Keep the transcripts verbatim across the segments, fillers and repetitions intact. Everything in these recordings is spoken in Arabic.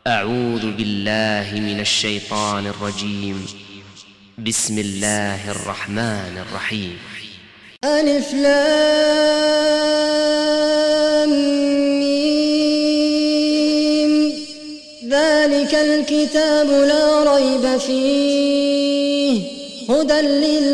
أعوذ بالله من الشيطان الرجيم. بسم الله الرحمن الرحيم. ألف لام ميم. ذلك الكتاب لا ريب فيه هدى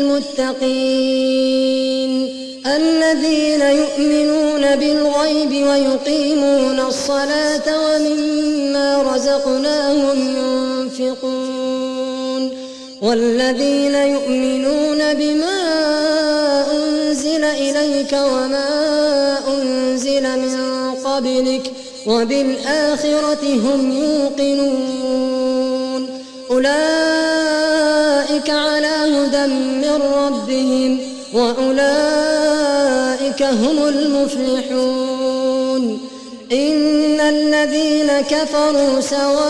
للمتقين الذين يؤمنون بالغيب ويقيمون الصلاة ومما رزقناهم ينفقون والذين يؤمنون بما أنزل إليك وما أنزل من قبلك وبالآخرة هم يوقنون أولئك على هدى من ربهم وأولئك هم المفلحون. إن الذين كفروا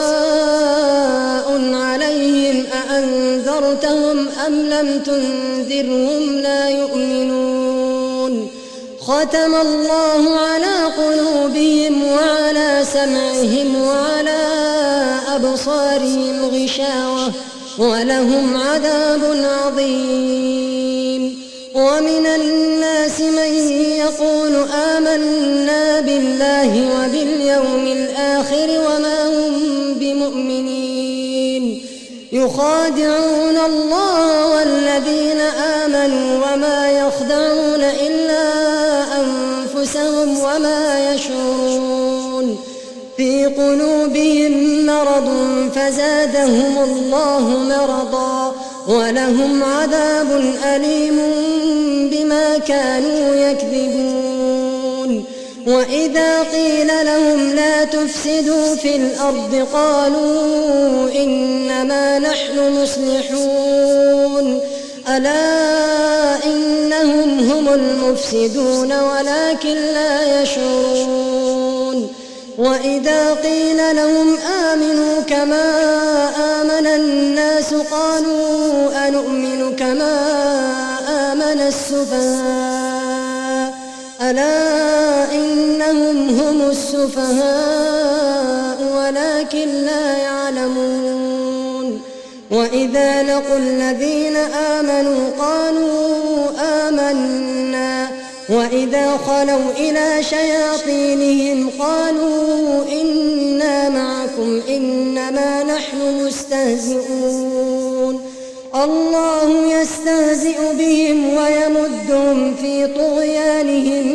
سواء عليهم أأنذرتهم أم لم تنذرهم لا يؤمنون. ختم الله على قلوبهم وعلى سمعهم وعلى أبصارهم غشاوة ولهم عذاب عظيم. ومن الناس من يقول آمنا بالله وباليوم الآخر وما هم بمؤمنين يخادعون الله والذين آمنوا وما يخدعون إلا أنفسهم وما يشعرون. في قلوبهم مرض فزادهم الله مرضا ولهم عذاب أليم بما كانوا يكذبون. وإذا قيل لهم لا تفسدوا في الأرض قالوا إنما نحن مصلحون ألا إنهم هم المفسدون ولكن لا يشعرون. وإذا قيل لهم آمنوا كما آمن الناس قالوا أنؤمن كما آمن السفهاء ألا إنهم هم السفهاء ولكن لا يعلمون. وإذا لقوا الذين آمنوا قالوا آمنا وإذا خلوا إلى شياطينهم قالوا إنا معكم إنما نحن مستهزئون. الله يستهزئ بهم ويمدهم في طغيانهم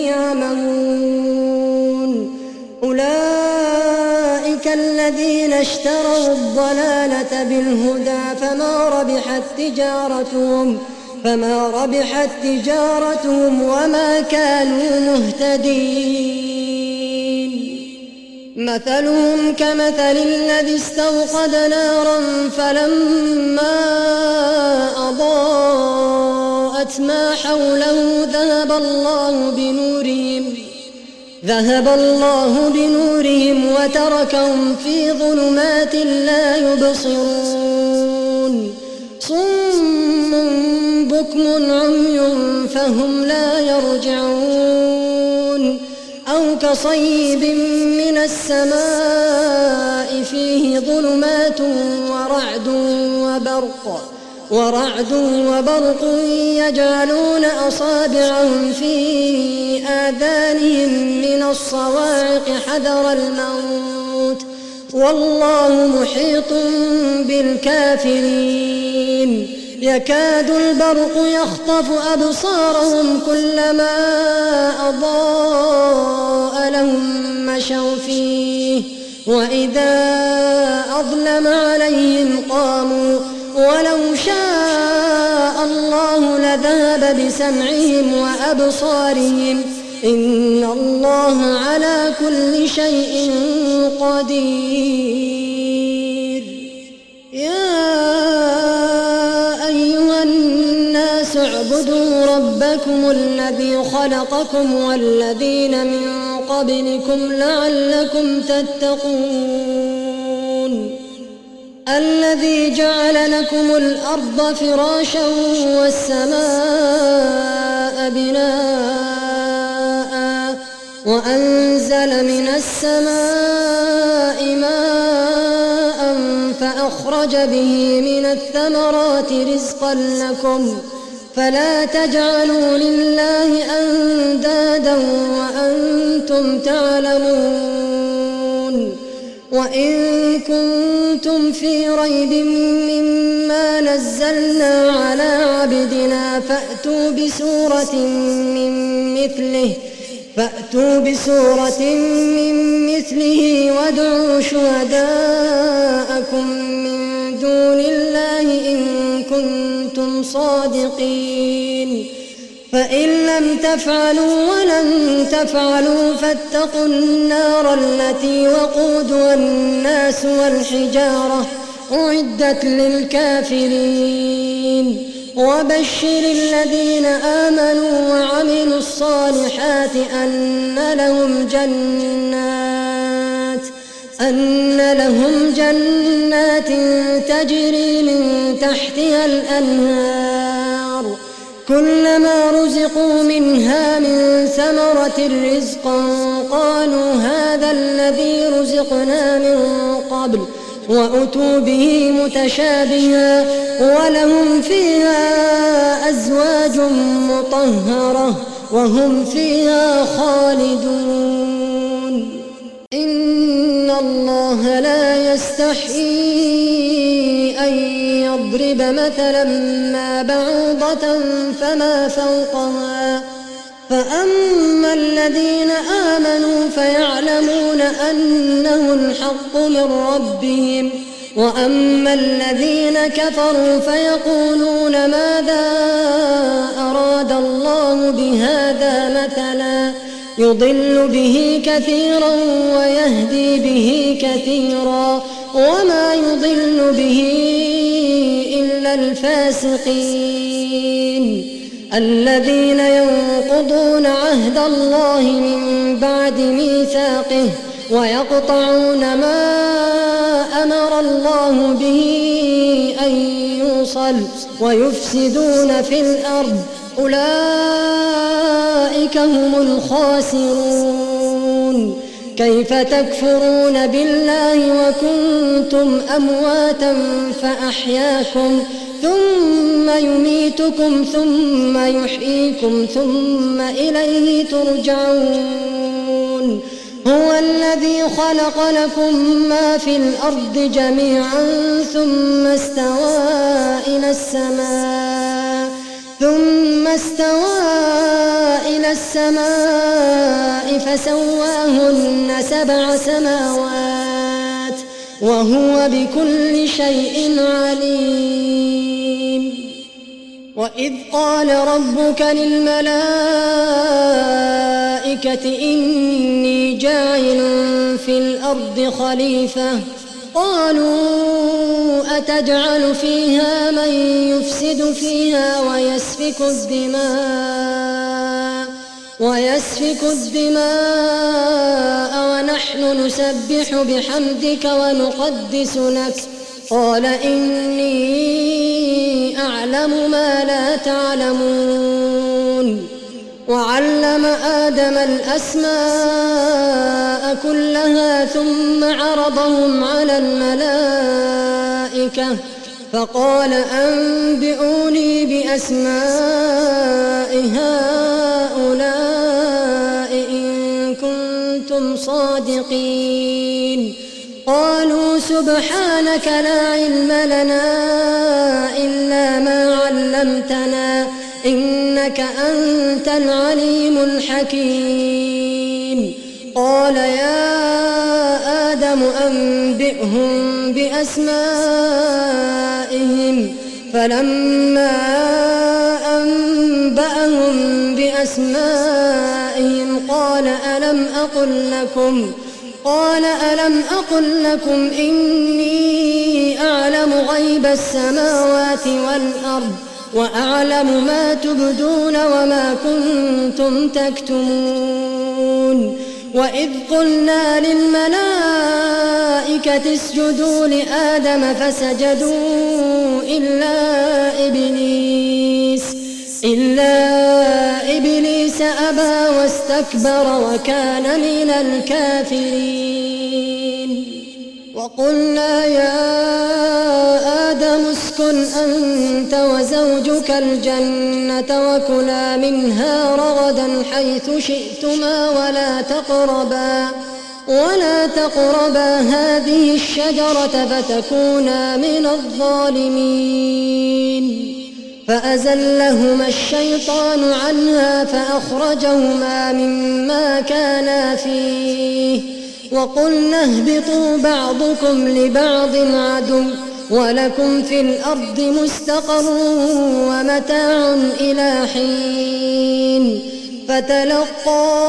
يعمهون. أولئك الذين اشتروا الضلالة بالهدى فما ربحت تجارتهم فما ربحت تجارتهم وما كانوا مهتدين. مثلهم كمثل الذي استوقد نارا فلما أضاءت ما حوله ذهب الله بنورهم ذهب الله بنورهم وتركهم في ظلمات لا يبصرون. صم بكم عمي فهم لا يرجعون. أو كصيب من السماء فيه ظلمات ورعد وبرق ورعد وبرق يجعلون أصابعهم في آذانهم من الصواعق حذر الموت والله محيط بالكافرين. يكاد البرق يخطف أبصارهم كلما أضاء لهم مشوا فيه وإذا أظلم عليهم قاموا ولو شاء الله لذهب بسمعهم وأبصارهم إن الله على كل شيء قدير. يا أيها الناس اعبدوا ربكم الذي خلقكم والذين من قبلكم لعلكم تتقون. الذي جعل لكم الأرض فراشا والسماء بناء وأنزل من السماء ماء فأخرج به من الثمرات رزقا لكم فلا تجعلوا لله أندادا وأنتم تعلمون وإن كنتم في ريب مما نزلنا على عبدنا فأتوا بسورة من مثله فأتوا بسورة من مثله وادعوا شهداءكم من دون الله إن كنتم صادقين فإن لم تفعلوا ولن تفعلوا فاتقوا النار التي وقودها الناس والحجارة أعدت للكافرين وبشر الذين آمنوا وعملوا الصالحات أن لهم جنات أن لهم جنات تجري من تحتها الأنهار كلما رزقوا منها من ثمرة رزقا قالوا هذا الذي رزقنا من قبل وأتوا به متشابها ولهم فيها أزواج مطهرة وهم فيها خالدون إن الله لا يستحيي أن يضرب مثلا ما بعوضة فما فوقها فأما الذين آمنوا فيعلمون أنه الحق من ربهم وأما الذين كفروا فيقولون ماذا أراد الله بهذا مثلا يضل به كثيرا ويهدي به كثيرا وما يضل به إلا الفاسقين الذين ينقضون عهد الله من بعد ميثاقه ويقطعون ما أمر الله به أن يوصل ويفسدون في الأرض أولئك هم الخاسرون كيف تكفرون بالله وكنتم أمواتا فأحياكم ثم يميتكم ثم يحييكم ثم إليه ترجعون هو الذي خلق لكم ما في الأرض جميعا ثم استوى إلى السماء ثم استوى إلى السماء فسواهن سبع سماوات وهو بكل شيء عليم وإذ قال ربك للملائكة إني جاعل في الأرض خليفة قالوا أتجعل فيها من يفسد فيها ويسفك الدماء ويسفك الدماء ونحن نسبح بحمدك ونقدس لك قال إني أعلم ما لا تعلمون وعلم آدم الأسماء كلها ثم عرضهم على الملائكة فقال أنبئوني بأسماء هؤلاء إن كنتم صادقين قالوا سبحانك لا علم لنا إلا ما علمتنا إنك أنت العليم الحكيم قال يا آدم أنبئهم بأسمائهم فلما أنبأهم بأسمائهم قال ألم أقل لكم قال ألم أقل لكم إني أعلم غيب السماوات والأرض وأعلم ما تبدون وما كنتم تكتمون وإذ قلنا للملائكة اسجدوا لآدم فسجدوا إلا إبليس إلا إبليس أبى واستكبر وكان من الكافرين وقلنا يا الجنة وكلا منها رغدا حيث شئتما ولا تقربا ولا تقربا هذه الشجرة فتكونا من الظالمين. فأزلهما الشيطان عنها فأخرجهما مما كانا فيه وقلنا اهبطوا بعضكم لبعض عدو ولكم في الأرض مستقر ومتاع إلى حين. فتلقى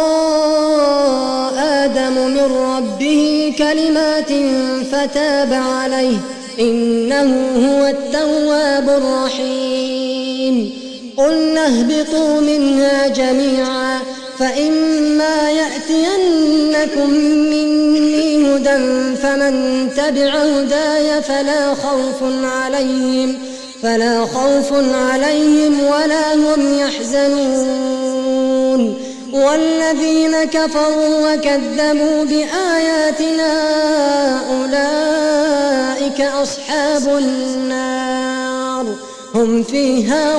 آدم من ربه كلمات فتاب عليه إنه هو التواب الرحيم. قلنا اهبطوا منها جميعا فإما يأتينكم مني هدى فمن تبع هداي فلا خوف عليهم فلا خوف عليهم ولا هم يحزنون. والذين كفروا وكذبوا بآياتنا أولئك أصحاب النار هم فيها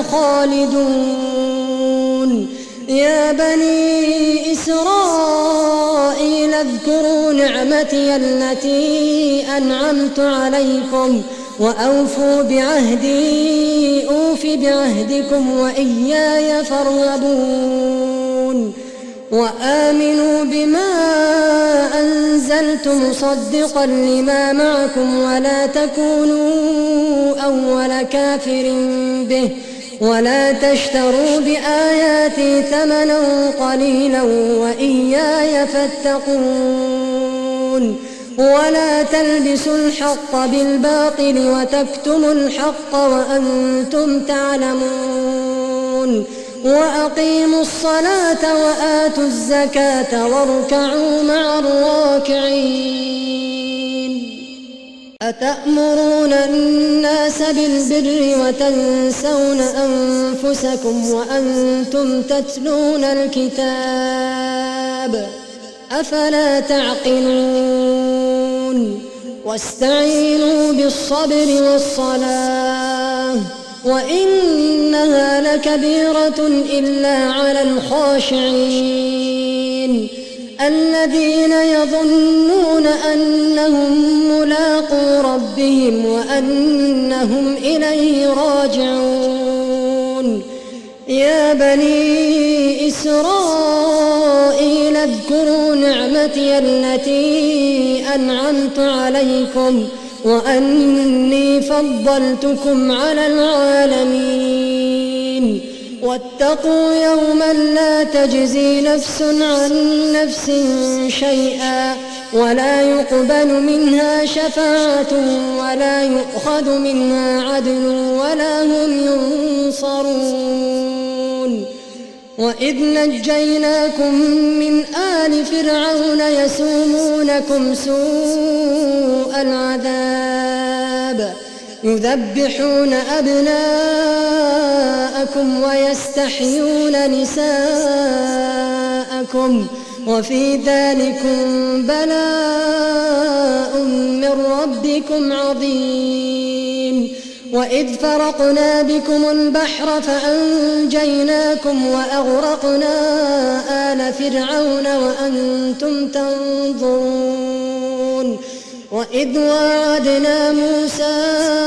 خالدون. يا بني إسرائيل اذكروا نعمتي التي أنعمت عليكم وأوفوا بعهدي أوف بعهدكم وإياي فارهبون. وآمنوا بما أنزلت مصدقا لما معكم ولا تكونوا أول كافر به ولا تشتروا بآياتي ثمنا قليلا وإياي فاتقون. ولا تلبسوا الحق بالباطل وتكتموا الحق وأنتم تعلمون. وأقيموا الصلاة وآتوا الزكاة واركعوا مع الراكعين. أتأمرون الناس بالبر وتنسون أنفسكم وأنتم تتلون الكتاب أفلا تعقلون. واستعينوا بالصبر والصلاة وإنها لكبيرة إلا على الخاشعين الذين يظنون أنهم ملاقو ربهم وأنهم إليه راجعون. يا بني إسرائيل اذكروا نعمتي التي أنعمت عليكم وأني فضلتكم على العالمين. واتقوا يوما لا تجزي نفس عن نفس شيئا ولا يقبل منها شفاعة ولا يؤخذ منها عدل ولا هم ينصرون. وإذ نجيناكم من آل فرعون يسومونكم سوء العذاب يذبحون أبناءكم ويستحيون نساءكم وفي ذلكم بلاء من ربكم عظيم. وإذ فرقنا بكم البحر فأنجيناكم وأغرقنا آل فرعون وأنتم تنظرون. وإذ واعدنا موسى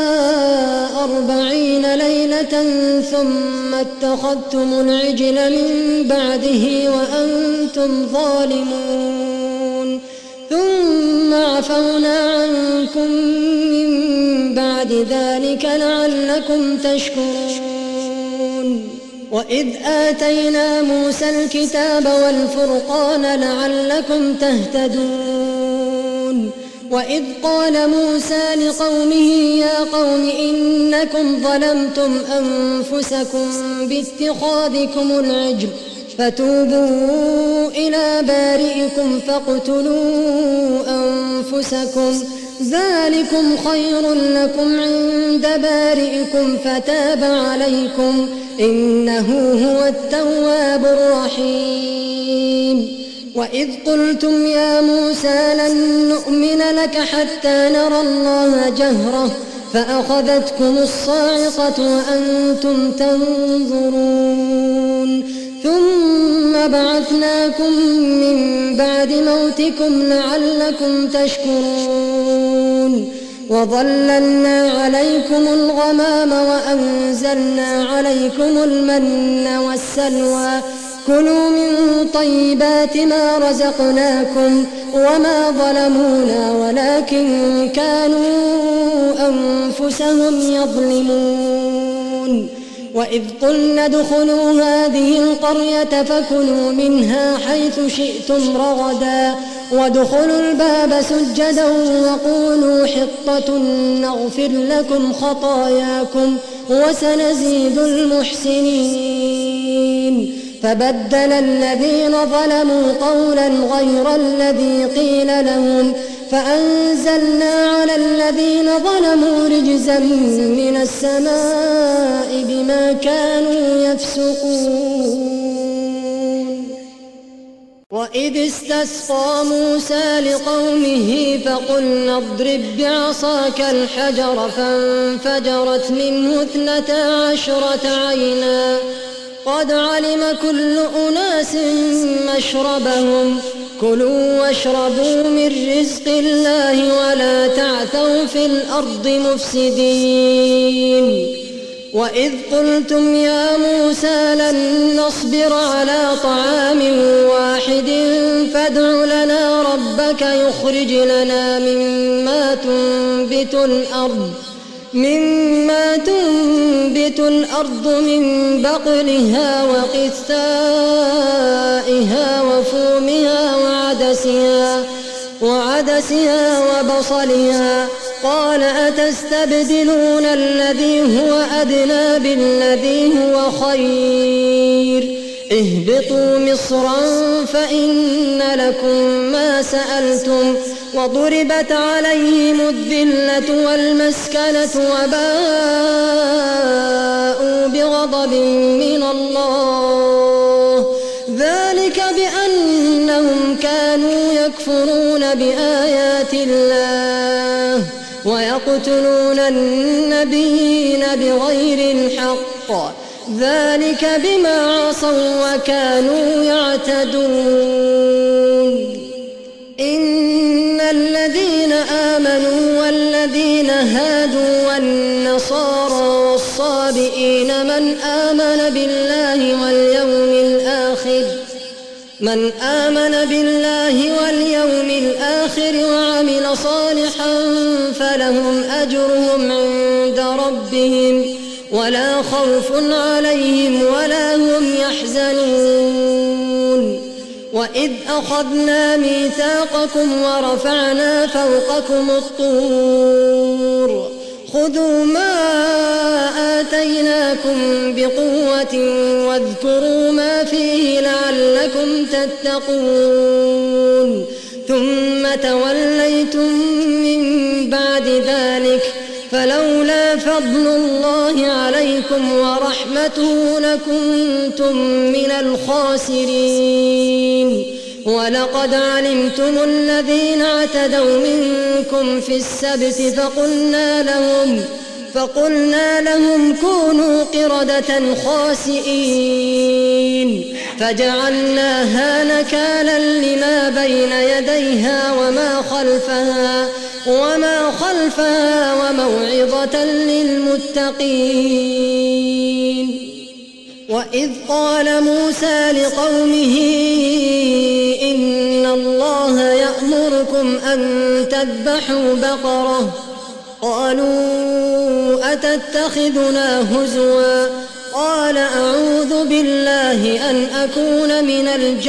أربعين ليلة ثم اتخذتم العجل من بعده وأنتم ظالمون ثم عفونا عنكم من بعد ذلك لعلكم تشكرون. وإذ آتينا موسى الكتاب والفرقان لعلكم تهتدون. وإذ قال موسى لقومه يا قوم إنكم ظلمتم أنفسكم باتخاذكم العجل فتوبوا إلى بارئكم فاقتلوا أنفسكم ذلكم خير لكم عند بارئكم فتاب عليكم إنه هو التواب الرحيم. وإذ قلتم يا موسى لن نؤمن لك حتى نرى الله جهرة فأخذتكم الصاعقة وأنتم تنظرون ثم بعثناكم من بعد موتكم لعلكم تشكرون وظللنا عليكم الغمام وأنزلنا عليكم المن والسلوى كلوا من طيبات ما رزقناكم وما ظلمونا ولكن كانوا أنفسهم يظلمون وإذ قلنا ادخلوا هذه القرية فكلوا منها حيث شئتم رغدا وادخلوا الباب سجدا وقولوا حطة نغفر لكم خطاياكم وسنزيد المحسنين فبدل الذين ظلموا قولا غير الذي قيل لهم فأنزلنا على الذين ظلموا رجزا من السماء بما كانوا يفسقون وإذ استسقى موسى لقومه فقلنا اضرب بعصاك الحجر فانفجرت منه اثنتا عشرة عينا قد علم كل أناس مشربهم كلوا واشربوا من رزق الله ولا تعثوا في الأرض مفسدين وإذ قلتم يا موسى لن نصبر على طعام واحد فادع لنا ربك يخرج لنا مما تنبت الأرض مما تنبت الأرض من بقلها وقثائها وفومها وعدسها وعدسها وبصلها قال أتستبدلون الذي هو أدنى بالذي هو خير اهبطوا مصرا فإن لكم ما سألتم وضربت عليهم الذلة والمسكنة وباءوا بغضب من الله ذلك بأنهم كانوا يكفرون بآيات الله ويقتلون النبيين بغير الحق ذلك بما عصوا وكانوا يعتدون إن الذين آمنوا والذين هادوا والنصارى والصابئين من آمن بالله واليوم الآخر من آمن بالله واليوم الآخر وعمل صالحا فلهم أجرهم عند ربهم ولا خوف عليهم ولا هم يحزنون وإذ أخذنا ميثاقكم ورفعنا فوقكم الطور خذوا ما آتيناكم بقوة واذكروا ما فيه لعلكم تتقون ثم توليتم من بعد ذلك فلولا فضل الله عليكم ورحمته لكنتم من الخاسرين ولقد علمتم الذين اعتدوا منكم في السبت فقلنا لهم فقلنا لهم كونوا قردة خاسئين فجعلناها نكالا لما بين يديها وما خلفها وما خلفها وموعظة للمتقين وإذ قال موسى لقومه إن الله يأمركم أن تذبحوا بقرة قالوا أتتخذنا هزوا قال أعوذ بالله أن أكون من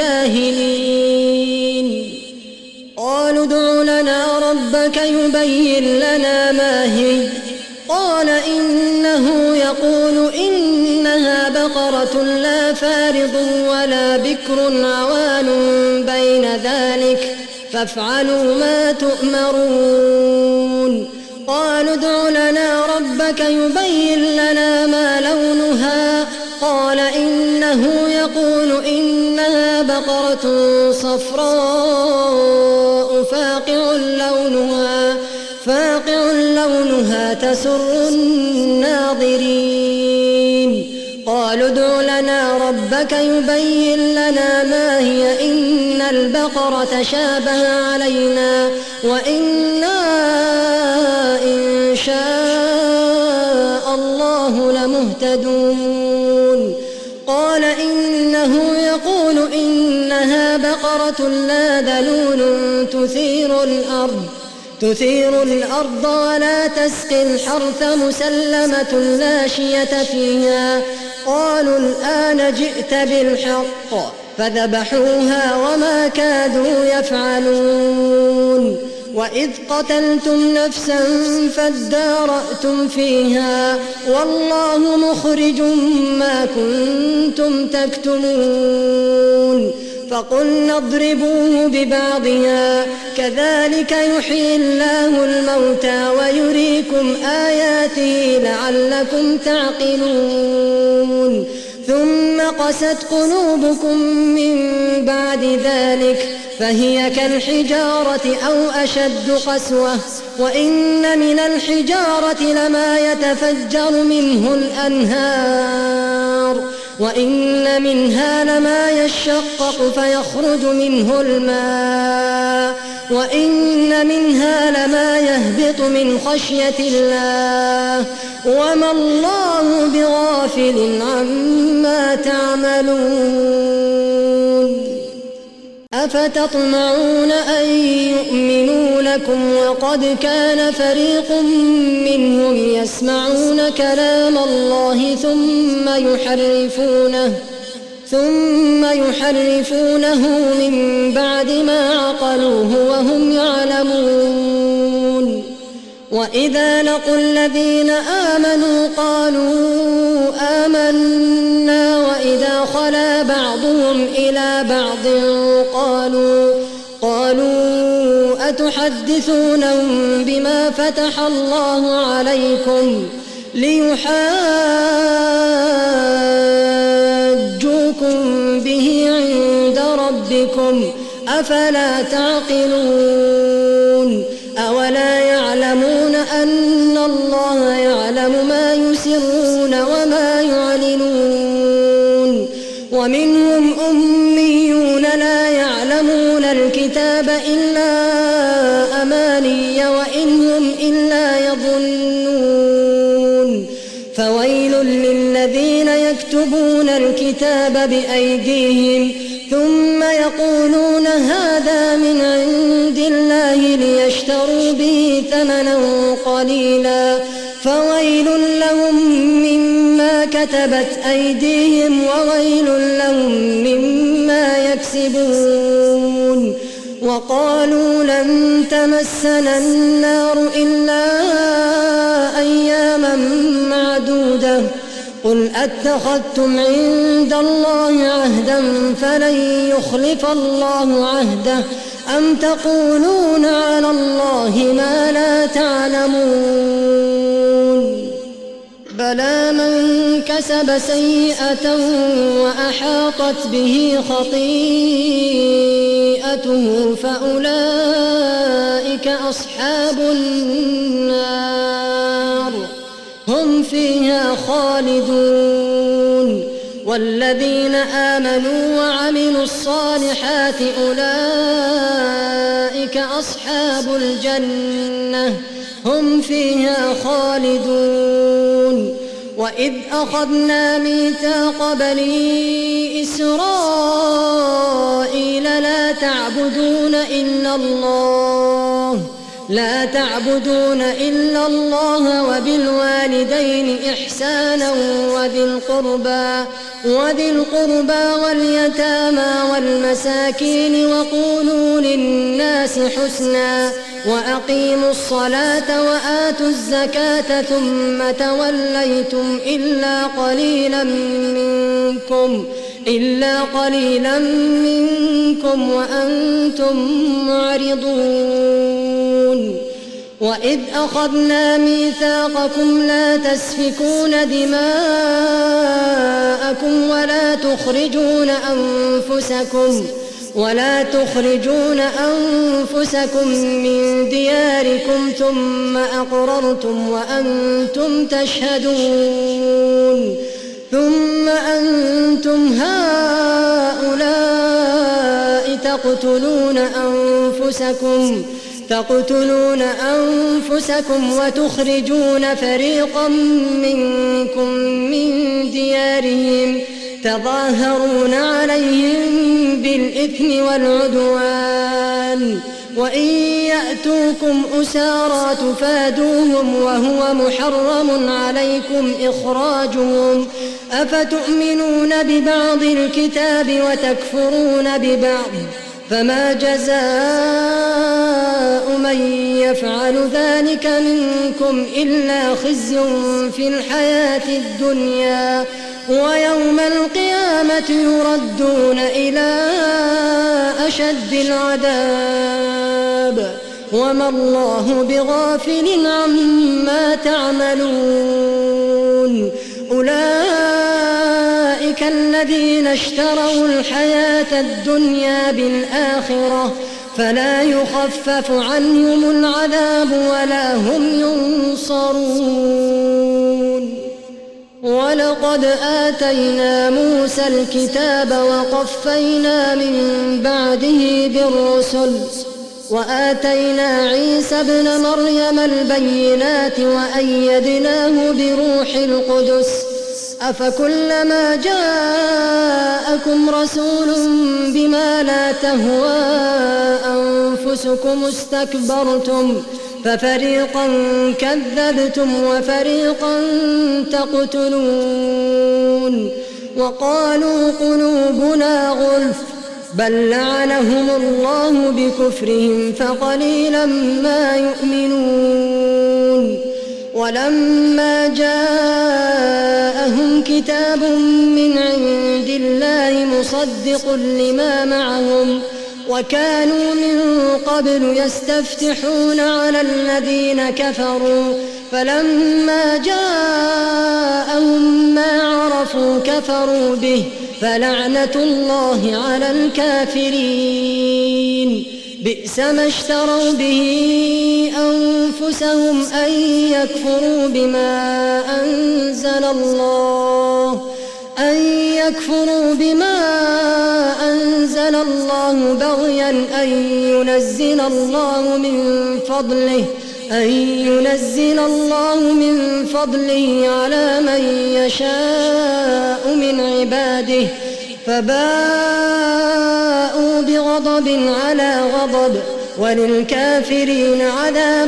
الجاهلين قالوا ادع لنا ربك يبين لنا ما هي قال إنه يقول إنها بقرة لا فارض ولا بكر عوان بين ذلك فافعلوا ما تؤمرون قالوا ادع لنا ربك يبين لنا ما لونها قال إنه يقول إنها بقرة صفراء فاقع لونها فاقع لونها يرونها تسر الناظرين. قالوا ادع لنا ربك يبين لنا ما هي إن البقرة تشابه علينا وإنا إن شاء الله لمهتدون. قال إنه يقول إنها بقرة لا ذلول تثير الأرض تثير الأرض ولا تسقي الحرث مسلمة لا شية فيها. قالوا الآن جئت بالحق فذبحوها وما كادوا يفعلون. وإذ قتلتم نفسا فادارأتم فيها والله مخرج ما كنتم تكتمون. فقلنا اضربوه ببعضها كذلك يحيي الله الموتى ويريكم آياته لعلكم تعقلون. ثم قست قلوبكم من بعد ذلك فهي كالحجارة أو أشد قسوة. وإن من الحجارة لما يتفجر منه الأنهار وإن منها لما يشقق فيخرج منه الماء وإن منها لما يهبط من خشية الله وما الله بغافل عما تعملون. أفتطمعون أن يؤمنوا لكم وقد كان فريق منهم يسمعون كلام الله ثم يحرفونه ثم يحرفونه من بعد ما عقلوه وهم يعلمون. وإذا لقوا الذين آمنوا قالوا آمنا وإذا خلا بعضهم إلى بعض قالوا قالوا أتحدثونهم بما فتح الله عليكم ليحاجوكم به عند ربكم أفلا تعقلون. أولا يعلمون أن الله يعلم ما يسرون وما يعلنون. ومنهم أميون لا يعلمون الكتاب إلا أماني وإن هم إلا يظنون. فويل للذين يكتبون الكتاب بأيديهم ثم يقولون هذا من عند الله ليشتروا به ثمنا قليلا فويل لهم مما كتبت أيديهم وويل لهم مما يكسبون. وقالوا لن تمسنا النار إلا أياما معدودة قل أتخذتم عند الله عهدا فلن يخلف الله عهده أم تقولون على الله ما لا تعلمون. بلى من كسب سيئة وأحاطت به خطيئته فأولئك أصحاب النار هم فيها خالدون. والذين آمنوا وعملوا الصالحات أولئك أصحاب الجنة هم فيها خالدون. وإذ أخذنا ميثاق بني إسرائيل لا تعبدون إلا الله لا تعبدون إلا الله وبالوالدين إحسانا وذي القربى وذي القربى واليتامى والمساكين وقولوا للناس حسنا وأقيموا الصلاة وآتوا الزكاة ثم توليتم إلا قليلا منكم إلا قليلا منكم وأنتم معرضون. وإذ أخذنا ميثاقكم لا تسفكون دماءكم ولا تخرجون أنفسكم ولا تخرجون أنفسكم من دياركم ثم أقررتم وأنتم تشهدون ثم أنتم هؤلاء تقتلون أنفسكم تقتلون أنفسكم وتخرجون فريقا منكم من ديارهم تظاهرون عليهم بالإثم والعدوان وإن يأتوكم أسارى تفادوهم وهو محرم عليكم إخراجهم أفتؤمنون ببعض الكتاب وتكفرون ببعض فما جزاء من يفعل ذلك منكم إلا خزي في الحياة الدنيا ويوم القيامة يردون إلى أشد العذاب وما الله بغافل عما تعملون أولئك الذين اشتروا الحياة الدنيا بالآخرة فلا يخفف عنهم العذاب ولا هم ينصرون ولقد آتينا موسى الكتاب وقفينا من بعده بالرسل وآتينا عيسى ابن مريم البينات وأيدناه بروح القدس أفكلما جاءكم رسول بما لا تهوى أنفسكم استكبرتم ففريقا كذبتم وفريقا تقتلون وقالوا قلوبنا غلف بل لعنهم الله بكفرهم فقليلا ما يؤمنون ولما جاءهم كتاب من عند الله مصدق لما معهم وكانوا من قبل يستفتحون على الذين كفروا فلما جاءهم ما عرفوا كفروا به فلعنة الله على الكافرين بئس ما اشتروا به أنفسهم أن يكفروا بما أنزل الله أن يكفروا بما أنزل الله بغيا أن ينزل الله من فضله أن ينزل الله من فضله على من يشاء من عباده فباءوا بغضب على غضب وللكافرين عذاب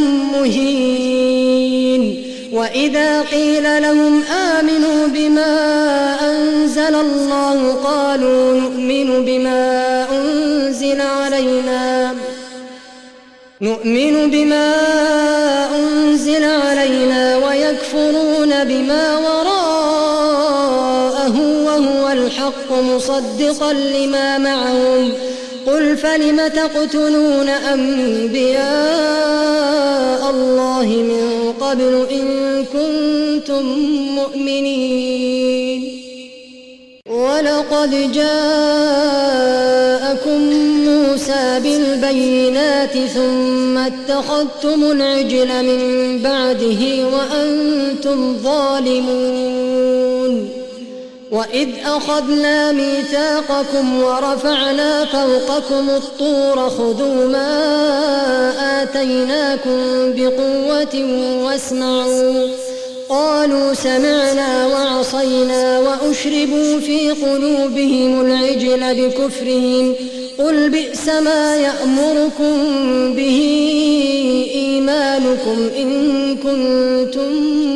مهين وإذا قيل لهم آمنوا بما أنزل الله قالوا نؤمن بما أنزل علينا نؤمن بما أنزل علينا ويكفرون بما وراءه وهو الحق مصدقا لما معهم قل فلم تقتلون أنبياء الله من قبل إن كنتم مؤمنين ولقد جاءكم موسى بالبينات ثم اتخذتم العجل من بعده وأنتم ظالمون وإذ أخذنا ميثاقكم ورفعنا فوقكم الطور خذوا ما آتيناكم بقوة واسمعوا قالوا سمعنا وعصينا وأشربوا في قلوبهم العجل بكفرهم قل بئس ما يأمركم به إيمانكم إن كنتم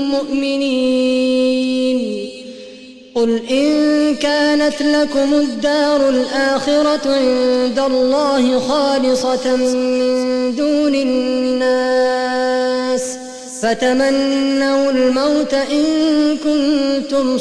مؤمنين قل إن كانت لكم الدار الآخرة عند الله خالصة من دون الناس فتمنوا الموت إن كنتم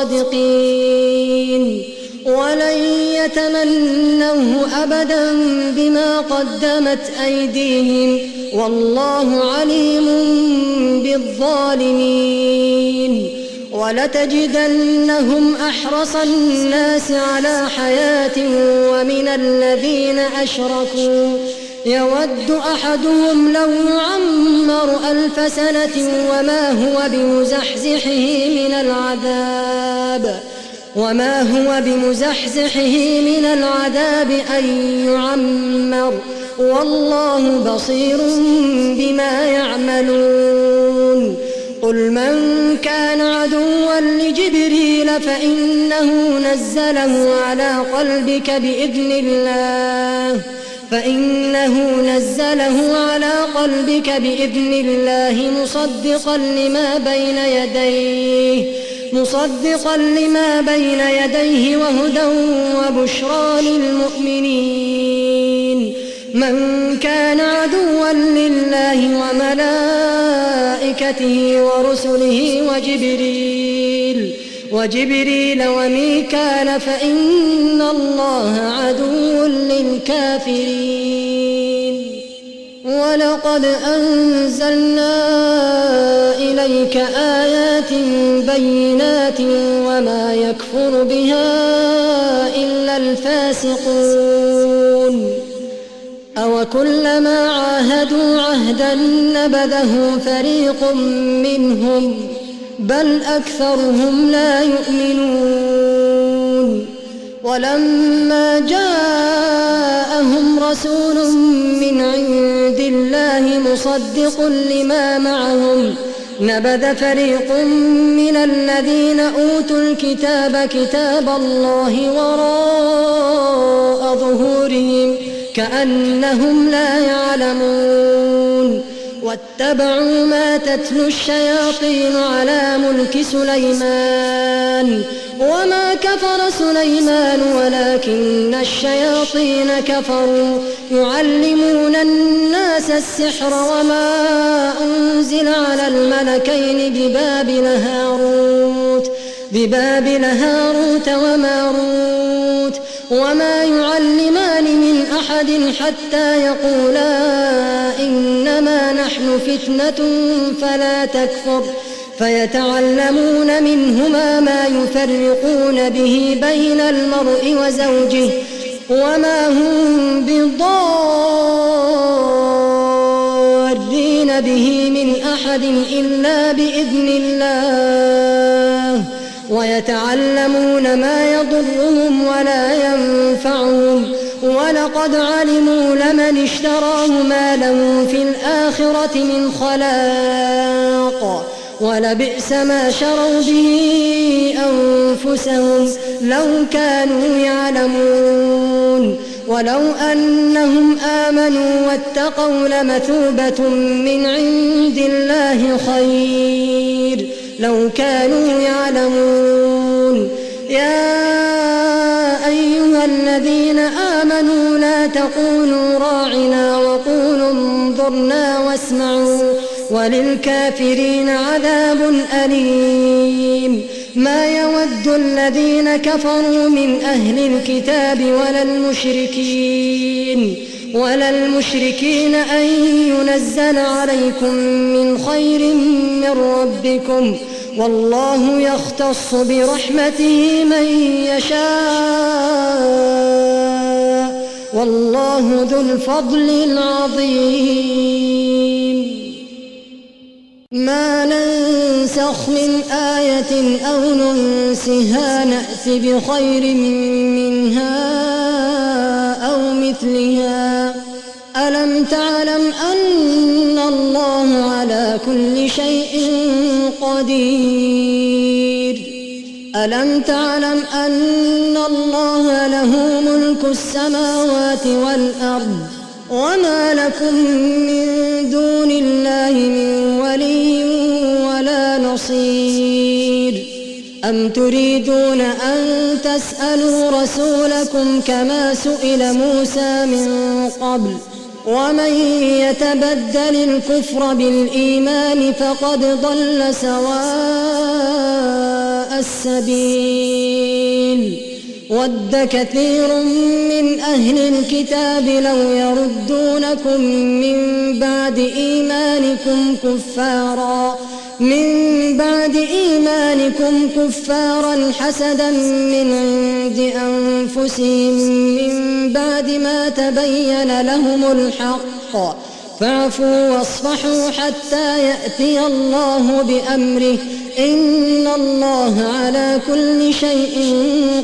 صادقين ولن يتمنوه أبدا بما قدمت أيديهم والله عليم بالظالمين ولتجدنهم أحرص الناس على حياة ومن الذين أشركوا يود أحدهم لو يعمر ألف سنة وما هو بمزحزحه من العذاب وما هو بمزحزحه من العذاب أن يعمر والله بصير بما يعملون. قل من كان عدوا لجبريل فإنه نزله على قلبك بإذن الله فإنه نزله على قلبك بإذن الله مصدقا لما بين يديه مصدقا لما بين يديه وهدى وبشرى للمؤمنين. من كان عدوا لله وملائكته ورسله وجبريل وجبريل وميكال فإن الله عدو للكافرين. ولقد أنزلنا إليك آيات بينات وما يكفر بها إلا الفاسقون. أوكلما عاهدوا عهدا نبذه فريق منهم بل أكثرهم لا يؤمنون. ولما جاءهم رسول من عند الله مصدق لما معهم نبذ فريق من الذين أوتوا الكتاب كتاب الله وراء ظهورهم كأنهم لا يعلمون. واتبعوا ما تتلو الشياطين على ملك سليمان وما كفر سليمان ولكن الشياطين كفروا يعلمون الناس السحر وما أنزل على الملكين ببابل هاروت ببابل هاروت وماروت وما يعلمان من أحد حتى يقولا إنما نحن فتنة فلا تكفر فيتعلمون منهما ما يفرقون به بين المرء وزوجه وما هم بضارين به من أحد إلا بإذن الله ويتعلمون ما يضرهم ولا ينفعهم ولقد علموا لمن اشتراه ما له في الآخرة من خلاق ولبئس ما شروا به أنفسهم لو كانوا يعلمون. ولو أنهم آمنوا واتقوا لمثوبة من عند الله خير لو كانوا يعلمون. يا أيها الذين آمنوا لا تقولوا راعنا وقولوا انظرنا واسمعوا وللكافرين عذاب أليم. ما يود الذين كفروا من أهل الكتاب ولا المشركين ولا المشركين أن ينزل عليكم من خير من ربكم والله يختص برحمته من يشاء والله ذو الفضل العظيم. ما ننسخ من آية أو ننسها نأت بخير منها أو مثلها. ألم تعلم أن الله على كل شيء قدير. ألم تعلم أن الله له ملك السماوات والأرض وما لكم من دون الله من ولي ولا نصير. أم تريدون أن تسألوا رسولكم كما سئل موسى من قبل ومن يتبدل الكفر بالإيمان فقد ضل سواء السبيل. ود كثير من أهل الكتاب لو يردونكم من بعد إيمانكم كفارا من بعد إيمانكم كفارا حسدا من عند أنفسهم من بعد ما تبين لهم الحق فاعفوا واصفحوا حتى يأتي الله بأمره إن الله على كل شيء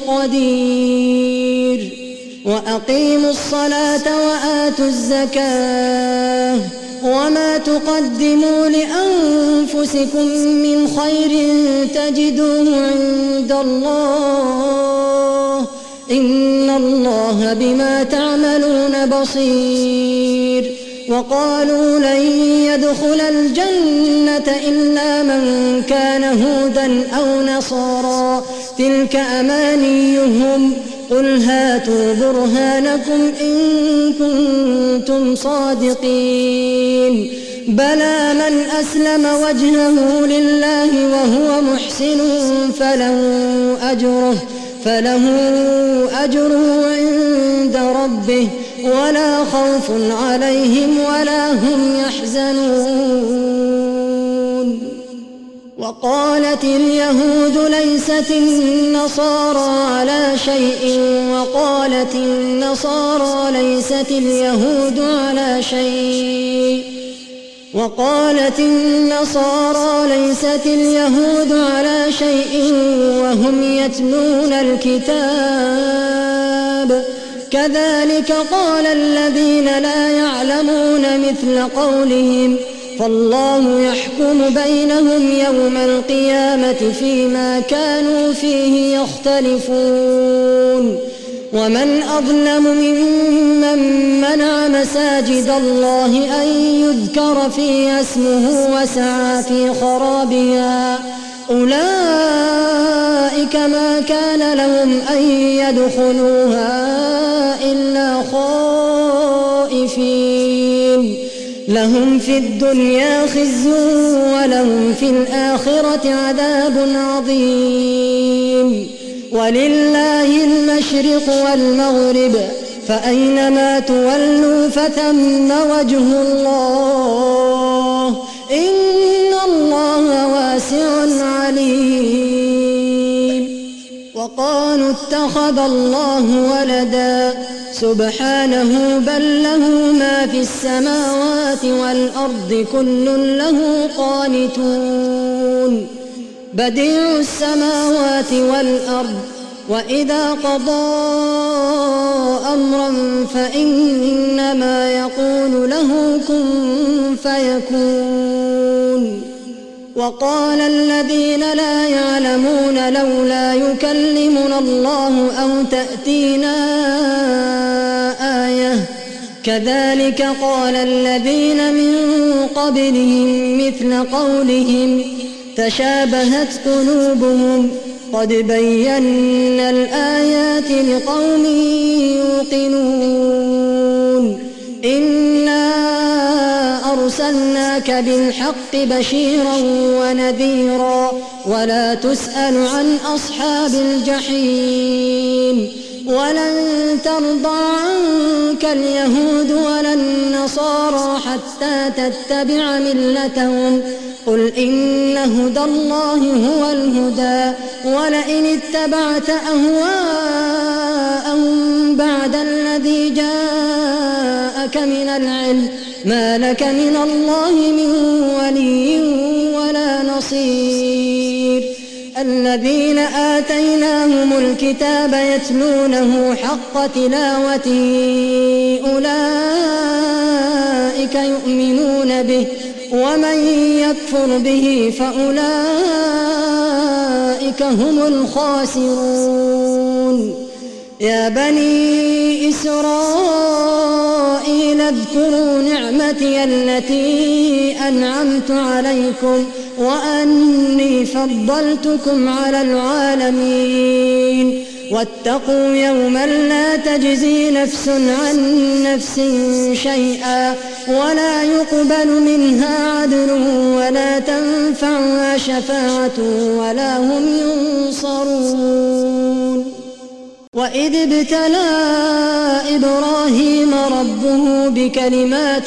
قدير وأقيموا الصلاة وآتوا الزكاة وما تقدموا لأنفسكم من خير تجدوه عند الله إن الله بما تعملون بصير وقالوا لن يدخل الجنة إلا من كان هودا أو نصارى تلك أمانيهم قل هاتوا برهانكم إن كنتم صادقين بلى من أسلم وجهه لله وهو محسن فله أجره فله أجره عند ربه ولا خوف عليهم ولا هم يحزنون وقالت اليهود ليست النصارى على شيء وقالت النصارى ليست اليهود على شيء وقالت النصارى ليست اليهود على شيء وهم يتلون الكتاب كذلك قال الذين لا يعلمون مثل قولهم فالله يحكم بينهم يوم القيامة فيما كانوا فيه يختلفون ومن أظلم ممن منع مساجد الله أن يذكر فيها اسمه وسعى في خرابها أولئك ما كان لهم أن يدخلوها إلا خائفين لهم في الدنيا خزي ولهم في الآخرة عذاب عظيم ولله المشرق والمغرب فأينما تولوا فثم وجه الله إن الله واسع عليم وقالوا اتخذ الله ولدا سبحانه بل له ما في السماوات والأرض كل له قانتون بديع السماوات والأرض وإذا قضى أمرا فإنما يقول له كن فيكون وقال الذين لا يعلمون لولا يكلمنا الله أو تأتينا آية كذلك قال الذين من قبلهم مثل قولهم تشابهت قلوبهم قد بينا الآيات لقوم يوقنون إنا أرسلناك بالحق بشيرا ونذيرا ولا تسأل عن أصحاب الجحيم ولن ترضى عنك اليهود ولا النصارى حتى تتبع ملتهم قل إن هدى الله هو الهدى ولئن اتبعت أهواءهم بعد الذي جاءك من العلم ما لك من الله من ولي ولا نصير الذين آتيناهم الكتاب يتلونه حق تلاوته أولئك يؤمنون به ومن يكفر به فأولئك هم الخاسرون يا بني إسرائيل اذكروا نعمتي التي أنعمت عليكم وأني فضلتكم على العالمين واتقوا يوما لا تجزي نفس عن نفس شيئا ولا يقبل منها عدل ولا تنفعها شفاعة ولا هم ينصرون. وإذ ابتلى إبراهيم ربه بكلمات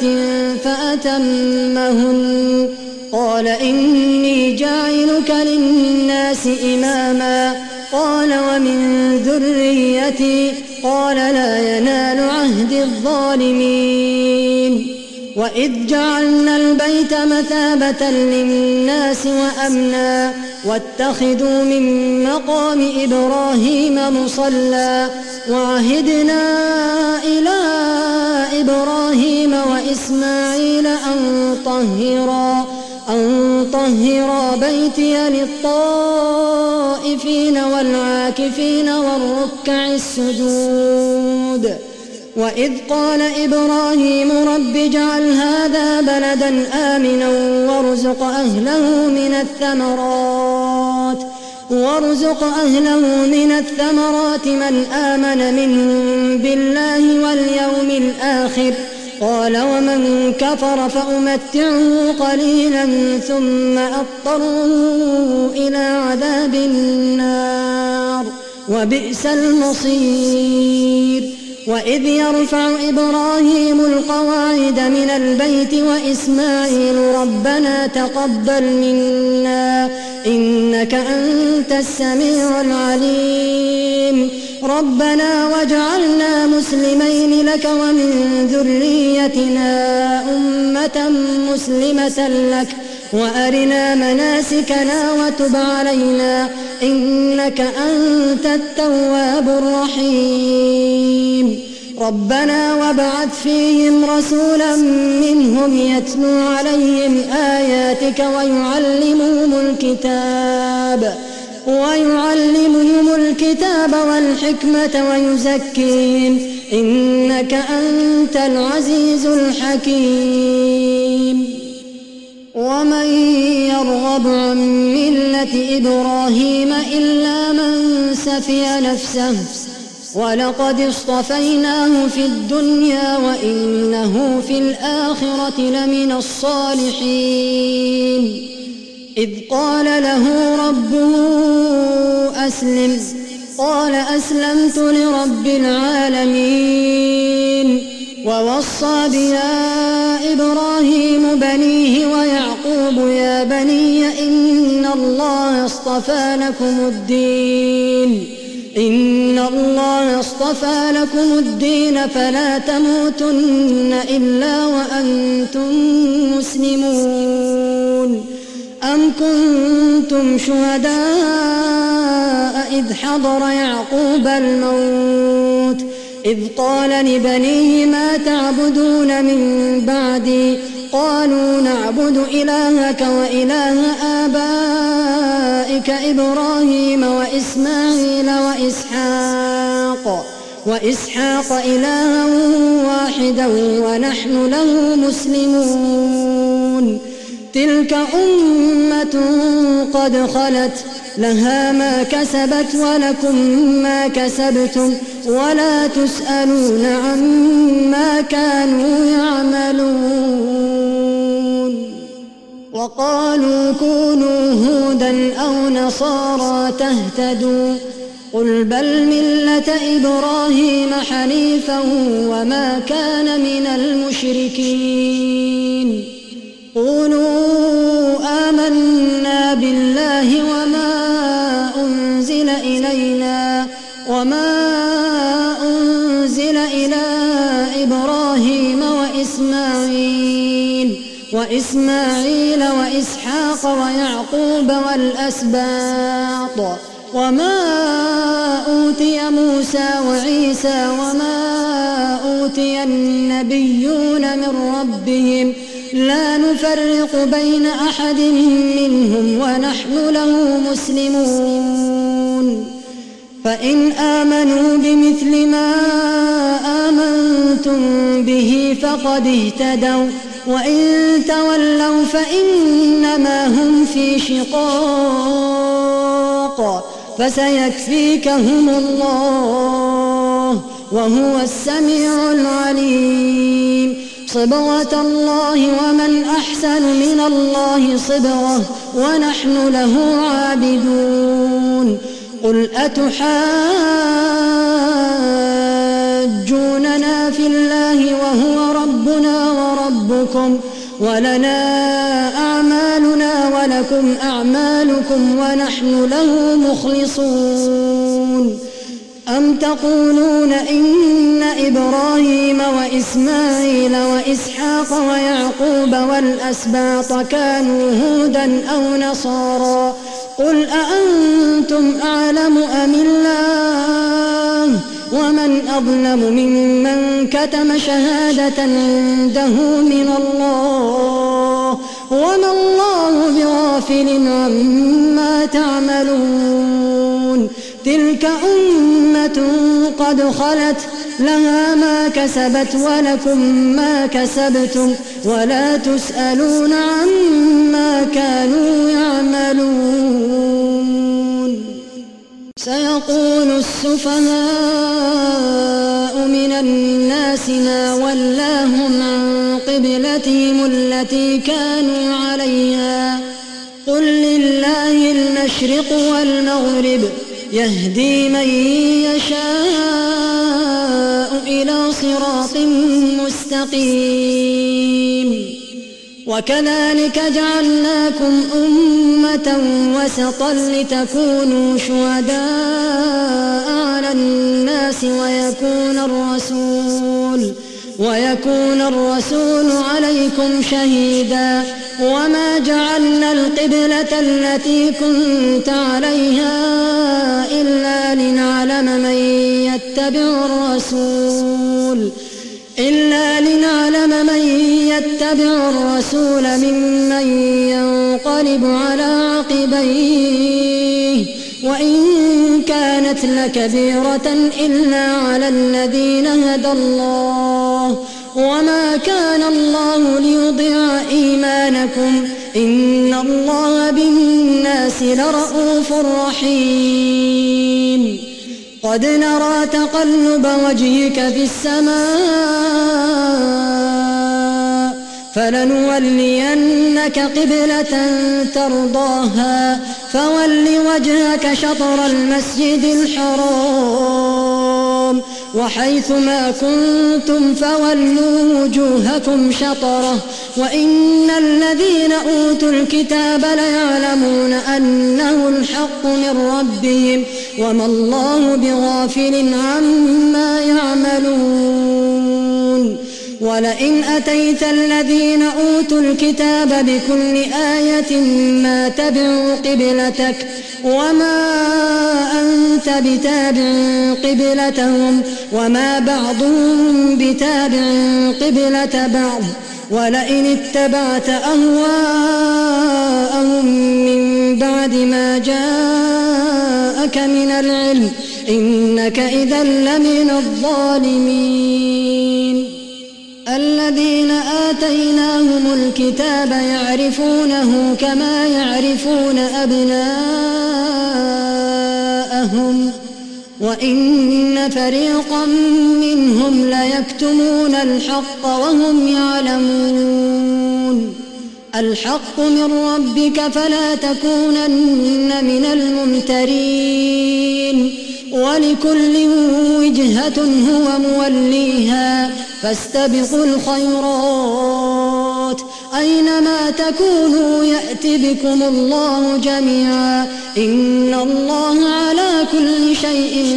فأتمهن قال إني جاعلك للناس إماما قال ومن ذريتي قال لا ينال عهد الظالمين وإذ جعلنا البيت مثابة للناس وأمنا واتخذوا من مقام إبراهيم مصلى وعهدنا إلى إبراهيم وإسماعيل أن طهرا أن طهرا بيتي للطائفين والعاكفين والركع السجود وإذ قال إبراهيم رب اجعل هذا بلدا آمنا وارزق أهله من الثمرات وارزق أهله من الثمرات من آمن منهم بالله واليوم الآخر قال ومن كفر فأمتعه قليلا ثم أضطره إلى عذاب النار وبئس المصير وإذ يرفع إبراهيم القواعد من البيت وإسماعيل ربنا تقبل منا إنك أنت السميع العليم ربنا واجعلنا مسلمين لك ومن ذريتنا أمة مسلمة لك وأرنا مناسكنا وتب علينا إنك أنت التواب الرحيم ربنا وابعث فيهم رسولا منهم يتلو عليهم آياتك ويعلمهم الكتاب ويعلمهم الكتاب والحكمة ويزكيهم إنك أنت العزيز الحكيم ومن يرغب عن ملة إبراهيم إلا من سفي نفسه ولقد اصطفيناه في الدنيا وإنه في الآخرة لمن الصالحين إذ قال له ربه أسلم قال أسلمت لرب العالمين ووصى بها إبراهيم بنيه ويعقوب يا بني إن الله اصطفى لكم الدين إن الله اصطفى لكم الدين فلا تموتن إلا وأنتم مسلمون أم كنتم شهداء إذ حضر يعقوب الموت إذ قال لبنيه ما تعبدون من بعدي قالوا نعبد إلهك وإله آبائك إبراهيم وإسماعيل وإسحاق وإسحاق إلها واحدا ونحن له مسلمون تلك أمة قد خلت لها ما كسبت ولكم ما كسبتم ولا تسألون عما كانوا يعملون وقالوا كونوا هودا أو نصارى تهتدوا قل بل ملة إبراهيم حنيفا وما كان من المشركين قولوا آمنا بالله وما أنزل إلينا وما أنزل إلى إبراهيم وإسماعيل وإسماعيل وإسحاق ويعقوب والأسباط وما أوتي موسى وعيسى وما أوتي النبيون من ربهم لا نفرق بين أحد منهم ونحن له مسلمون فإن آمنوا بمثل ما آمنتم به فقد اهتدوا وإن تولوا فإنما هم في شقاق فسيكفيكهم الله وهو السميع العليم صبغة الله ومن أحسن من الله صبغة ونحن له عابدون قل أتحاجوننا في الله وهو ربنا وربكم ولنا أعمالنا ولكم أعمالكم ونحن له مخلصون أم تقولون إن إبراهيم وإسماعيل وإسحاق ويعقوب والأسباط كانوا هودا أو نصارى قل أأنتم أعلم أم الله ومن أظلم ممن كتم شهادة عنده من الله وما الله بغافل عما تعملون تلك أمة قد خلت لها ما كسبت ولكم ما كسبتم ولا تسألون عما كانوا يعملون سيقول السفهاء من الناس ما ولاهم عن قبلتهم التي كانوا عليها قل لله المشرق والمغرب يهدي من يشاء إلى صراط مستقيم وكذلك جعلناكم أمة وسطا لتكونوا شهداء على الناس ويكون الرسول ويكون الرسول عليكم شهيدا وما جعلنا القبلة التي كنت عليها إلا لنعلم من يتبع الرسول إلا لنعلم من يتبع الرسول ممن ينقلب على عقبيه وإن كانت لكبيرة إلا على الذين هدى الله وما كان الله ليضيع إيمانكم إن الله بالناس لرءوف رحيم قد نرى تقلب وجهك في السماء فلنولينك قبلة ترضاها فول وجهك شطر المسجد الحرام وحيث ما كنتم فولوا وجوهكم شطره وإن الذين أوتوا الكتاب ليعلمون أنه الحق من ربهم وما الله بغافل عما يعملون ولئن أتيت الذين أوتوا الكتاب بكل آية ما تبعوا قبلتك وما أنت بتابع قبلتهم وما بعضهم بتابع قبلة بعض ولئن اتبعت أهواءهم من بعد ما جاءك من العلم إنك إذا لمن الظالمين الذين آتيناهم الكتاب يعرفونه كما يعرفون أبناءهم وإن فريقا منهم ليكتمون الحق وهم يعلمون الحق من ربك فلا تكونن من الممترين ولكل وجهة هو موليها فاستبقوا الخيرات أينما تكونوا يأت بكم الله جميعا إن الله على كل شيء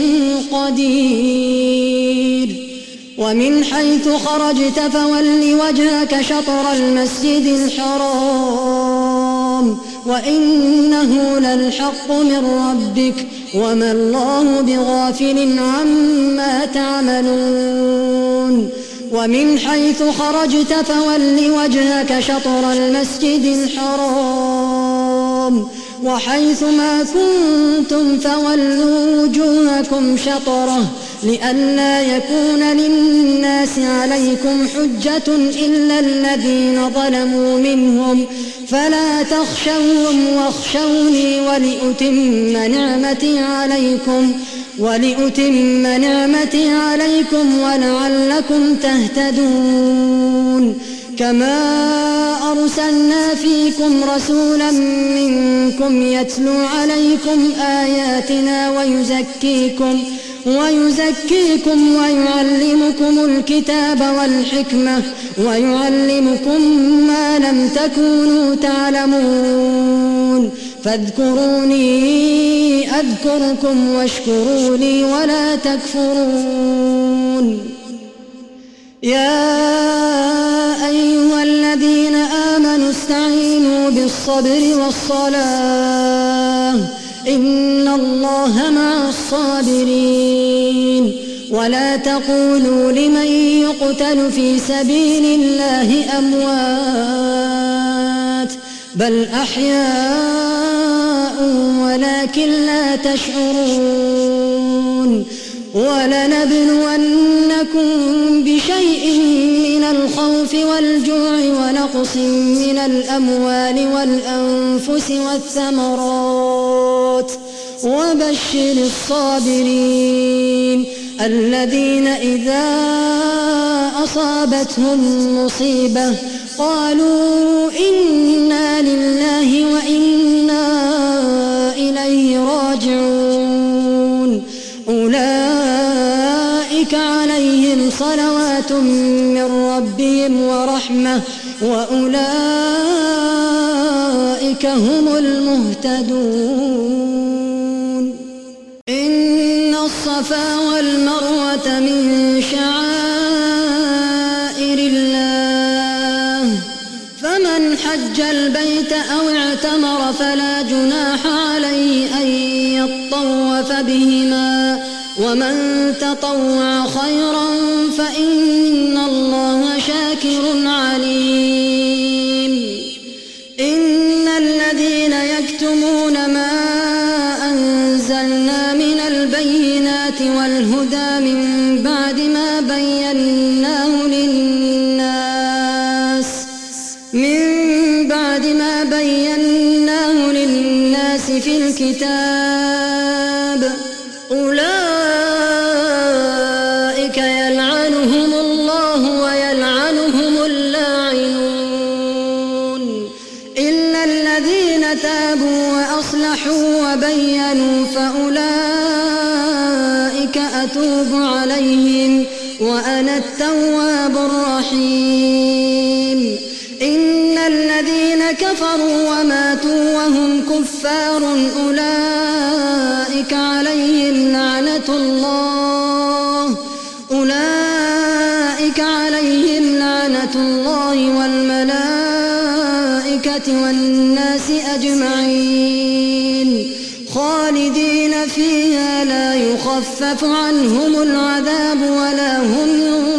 قدير ومن حيث خرجت فول وجهك شطر المسجد الحرام وإنه للحق من ربك وما الله بغافل عما تعملون ومن حيث خرجت فول وجهك شطر المسجد الحرام وحيث ما كنتم فولوا وجوهكم شطره لئلا يكون للناس عليكم حجة إلا الذين ظلموا منهم فلا تخشوهم واخشوني ولأتم نعمتي عليكم ولأتم نعمتي عليكم ولعلكم تهتدون كما أرسلنا فيكم رسولا منكم يتلو عليكم آياتنا ويزكيكم ويزكيكم ويعلمكم الكتاب والحكمة ويعلمكم ما لم تكونوا تعلمون فاذكروني أذكركم واشكروا لي ولا تكفرون. يا أيها الذين آمنوا استعينوا بالصبر والصلاة إن الله مع الصابرين. ولا تقولوا لمن يقتل في سبيل الله أموات بل أحياء ولكن لا تشعرون. ولنبلونكم بشيء من الخوف والجوع ونقص من الأموال والأنفس والثمرات وبشر الصابرين الذين إذا أصابتهم مصيبة قالوا إنا لله وإنا إليه راجعون. أولئك عليهم صلوات من ربهم ورحمة وأولئك هم المهتدون. إن الصفا والمروة من شعائر الله فمن حج البيت أو اعتمر فلا جناح عليه أن يطوف بهما ومن تطوع خيرا فإن الله شاكر عليم. إن الذين يكتمون ما أنزلنا من البينات والهدى من بعد ما بيناه للناس من بعد ما بيناه للناس في الكتاب أولئك يلعنهم الله ويلعنهم اللاعنون إلا الذين تابوا وأصلحوا وبينوا فأولئك أتوب عليهم وأنا التواب الرحيم. إن الذين كفروا وماتوا وهم كفار أولئك عليهم لعنة الله أولئك عليهم لعنة الله والملائكة والناس أجمعين خالدين فيها لا يخفف عنهم العذاب ولا هم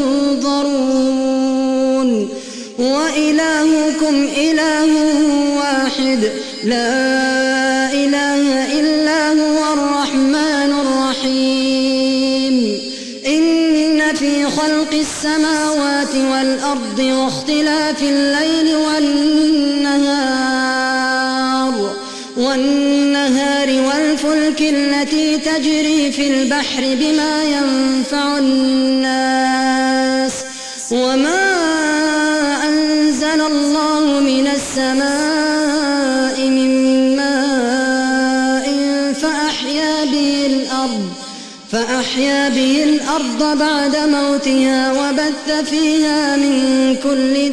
ينظرون. وإلهكم إله واحد لا إله إلا هو الرحمن الرحيم. إن في خلق السماوات والأرض واختلاف الليل والنهار والنهار والفلك التي تجري في البحر بما ينفع الناس وما أنزل الله من السماء من ماء فأحيا به الأرض فأحيا به الأرض بعد موتها وبث فيها من كل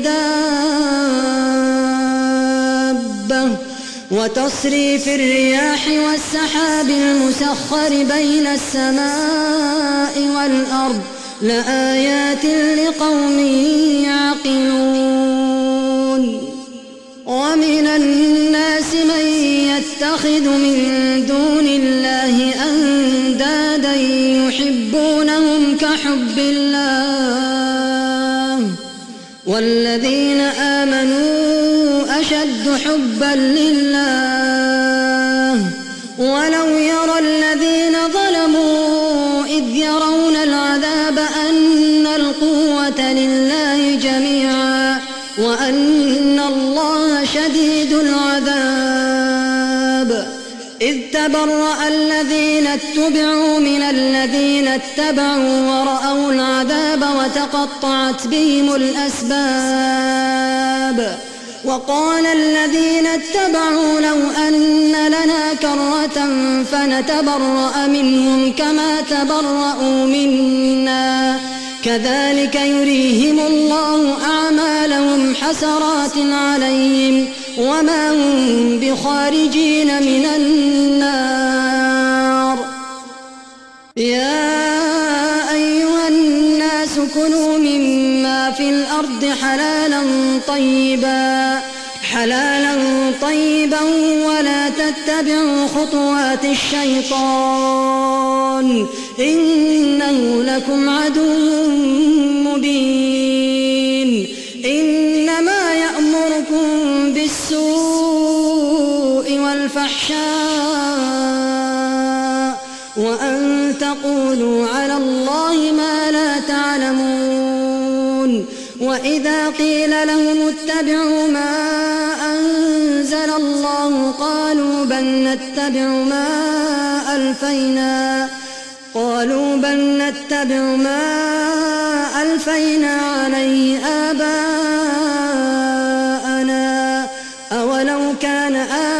دابة وتصريف الرياح والسحاب المسخر بين السماء والأرض لآيات لقوم يعقلون. ومن الناس من يتخذ من دون الله أندادا يحبونهم كحب الله والذين آمنوا أشد حبا لله ولو يرى الذين ظلموا إذ يرون العذاب أن القوة لله جميعا وأن الله شديد العذاب. إذ تبرأ الذين اتبعوا من الذين اتبعوا ورأوا العذاب وتقطعت بهم الأسباب وقال الذين اتبعوا لو أن لنا كرة فنتبرأ منهم كما تبرأوا منا كذلك يريهم الله أعمالهم حسرات عليهم وما هم بخارجين من النار. يا أيها الناس كلوا مما في الأرض حلالا طيبا حلالا طيبا ولا تتبعوا خطوات الشيطان إنه لكم عدو مبين. إنما يأمركم بالسوء والفحشاء وأن تقولوا على الله ما لا تعلمون. وإذا قيل لهم اتبعوا ما أنزل الله قالوا بل نتبع ما ألفينا قالوا بل نتبع ما ألفينا عليه آباءنا أولو كان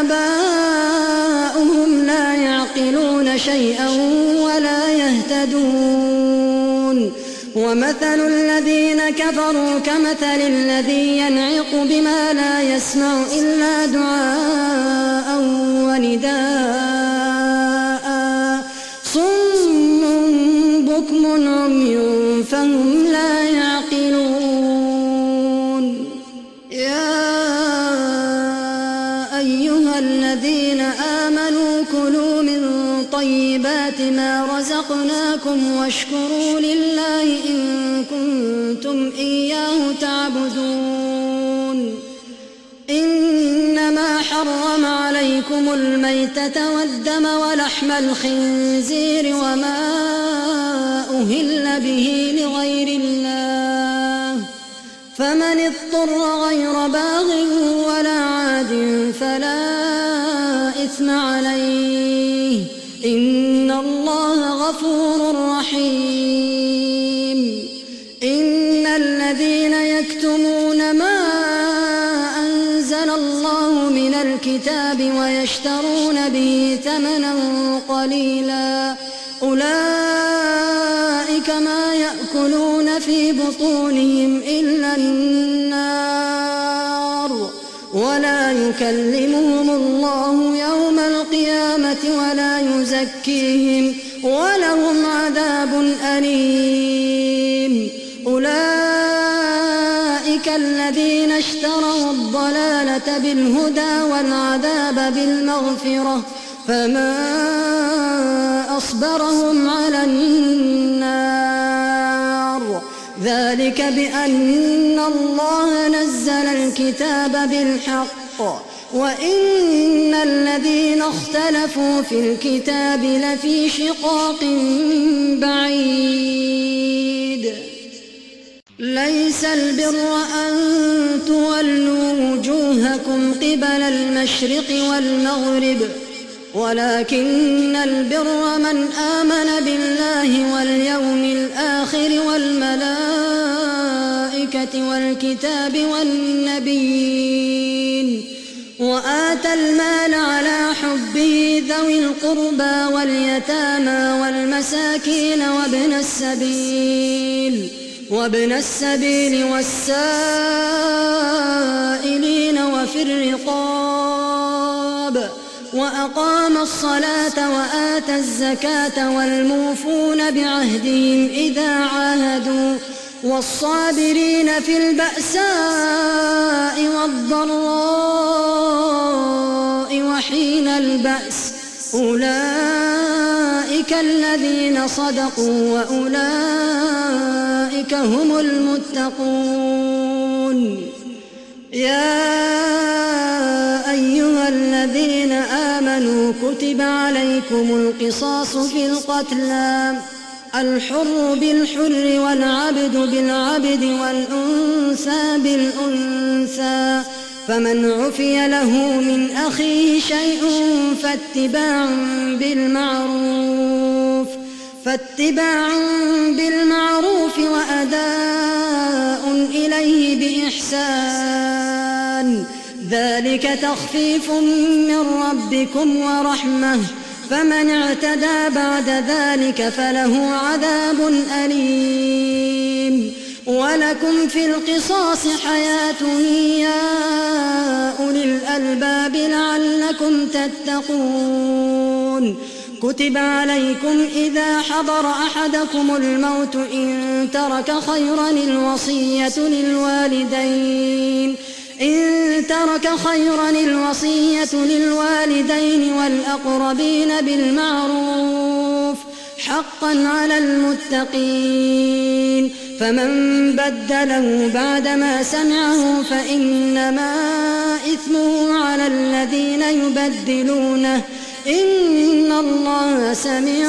آباؤهم لا يعقلون شيئا ولا يهتدون. ومثل الذين كفروا كمثل الذي ينعق بما لا يسمع إلا دعاء ونداء صم بكم عمي فهم لا يعقلون. يا أيها الذين آمنوا كلوا من طيبات ما رزقناكم واشكروا لله إن كنتم إياه تعبدون. إنما حرم عليكم الميتة والدم ولحم الخنزير وما أهل به لغير الله فمن اضطر غير باغ ولا عاد فلا إثم عليه إن الله غفور رحيم. إن الذين يكتمون ما أنزل الله من الكتاب ويشترون به ثمنا قليلا أولئك ما يأكلون في بطونهم إلا النار ولا يكلمهم الله يوم القيامة ولا يزكيهم ولهم عذاب أليم. أولئك الذين اشتروا الضلالة بالهدى والعذاب بالمغفرة فما أصبرهم على النار ذلك بأن الله نزل الكتاب بالحق وإن الذين اختلفوا في الكتاب لفي شقاق بعيد. ليس البر أن تولوا وجوهكم قبل المشرق والمغرب ولكن البر من آمن بالله واليوم الآخر والملائكة والكتاب والنبيين وآتى المال على حبه ذوي القربى واليتامى والمساكين وابن السبيل وابن السبيل والسائلين وفي الرقاب وأقام الصلاة وآتى الزكاة والموفون بعهدهم إذا عاهدوا والصابرين في البأساء والضراء وحين البأس أولئك الذين صدقوا وأولئك هم المتقون. يا أيها الذين آمنوا كتب عليكم القصاص في القتلى الحر بالحر والعبد بالعبد والأنثى بالأنثى فمن عفي له من أخيه شيء فاتباع بالمعروف فاتباع بالمعروف وأداء إليه بإحسان ذلك تخفيف من ربكم ورحمة فمن اعتدى بعد ذلك فله عذاب أليم ولكم في القصاص حياة يا أولي الألباب لعلكم تتقون كتب عليكم إذا حضر أحدكم الموت إن ترك خيرا الوصية للوالدين إن ترك خيرا الوصية للوالدين والأقربين بالمعروف حقا على المتقين فمن بدله بعدما سمعه فإنما إثمه على الذين يبدلونه إن الله سميع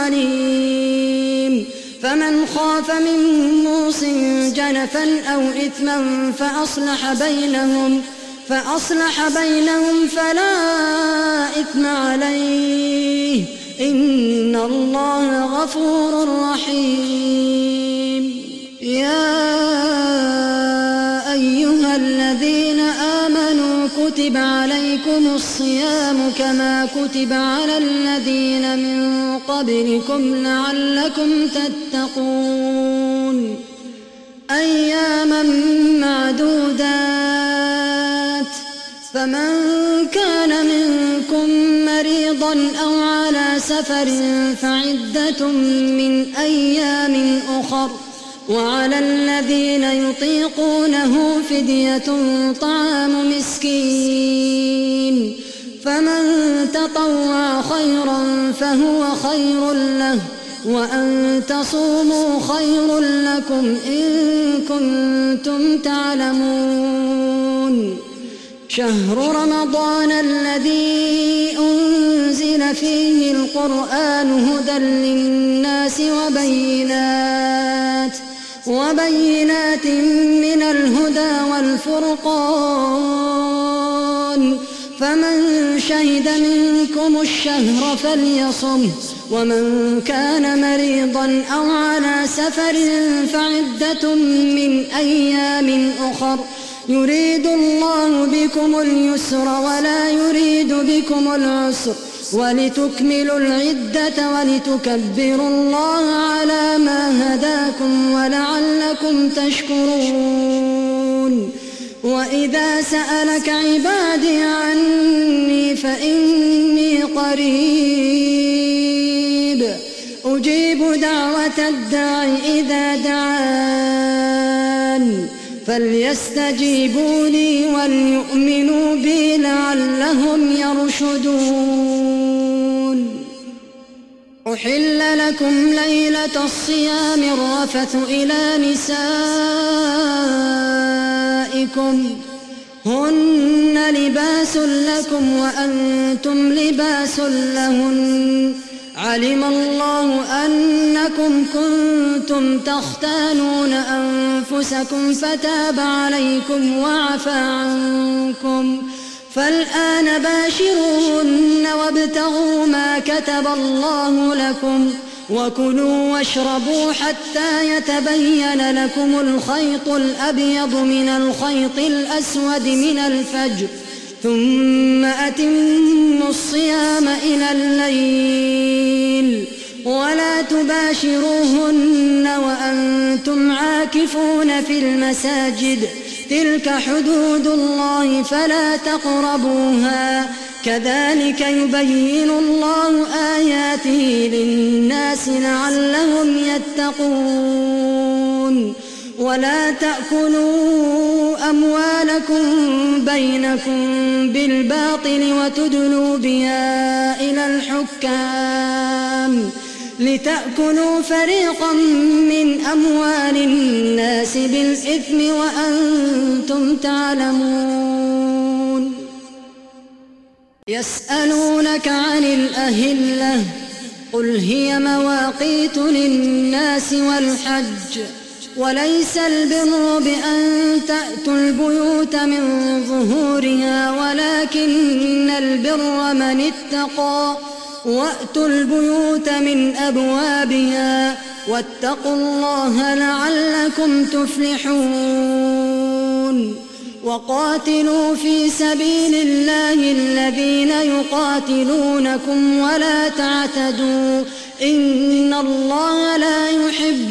عليم فمن خاف من موص جنفا أو إثما فأصلح بينهم فأصلح بينهم فلا إثم عليه إن الله غفور رحيم يا أيها الذين آمنوا كتب عليكم الصيام كما كتب على الذين من قبلكم لعلكم تتقون أياما معدودات فمن كان منكم مريضا أو على سفر فعدة من أيام أخر وعلى الذين يطيقونه فدية طعام مسكين فمن تطوع خيرا فهو خير له وأن تصوموا خير لكم إن كنتم تعلمون شهر رمضان الذي أنزل فيه القرآن هدى للناس وبينات وبينات من الهدى والفرقان فمن شهد منكم الشهر فليصمه ومن كان مريضا أو على سفر فعدة من أيام أخر يريد الله بكم اليسر ولا يريد بكم العسر ولتكملوا العدة ولتكبروا الله على ما هداكم ولعلكم تشكرون وإذا سألك عبادي عني فإني قريب أجيب دعوة الداع إذا دعان فليستجيبوا لي وليؤمنوا بي لعلهم يرشدون أحل لكم ليلة الصيام الرفث إلى نسائكم هن لباس لكم وأنتم لباس لهن علم الله أنكم كنتم تختانون أنفسكم فتاب عليكم وعفى عنكم فالآن باشروهن وابتغوا ما كتب الله لكم وكلوا واشربوا حتى يتبين لكم الخيط الأبيض من الخيط الأسود من الفجر ثم أتموا الصيام إلى الليل ولا تباشروهن وأنتم عاكفون في المساجد تلك حدود الله فلا تقربوها كذلك يبين الله آياته للناس لعلهم يتقون ولا تأكلوا أموالكم بينكم بالباطل وتدلوا بها إلى الحكام لتأكلوا فريقا من أموال الناس بالإثم وأنتم تعلمون يسألونك عن الأهلة قل هي مواقيت للناس والحج وليس البر بأن تأتوا البيوت من ظهورها ولكن البر من اتقى وأتوا البيوت من أبوابها واتقوا الله لعلكم تفلحون وقاتلوا في سبيل الله الذين يقاتلونكم ولا تعتدوا إن الله لا يحب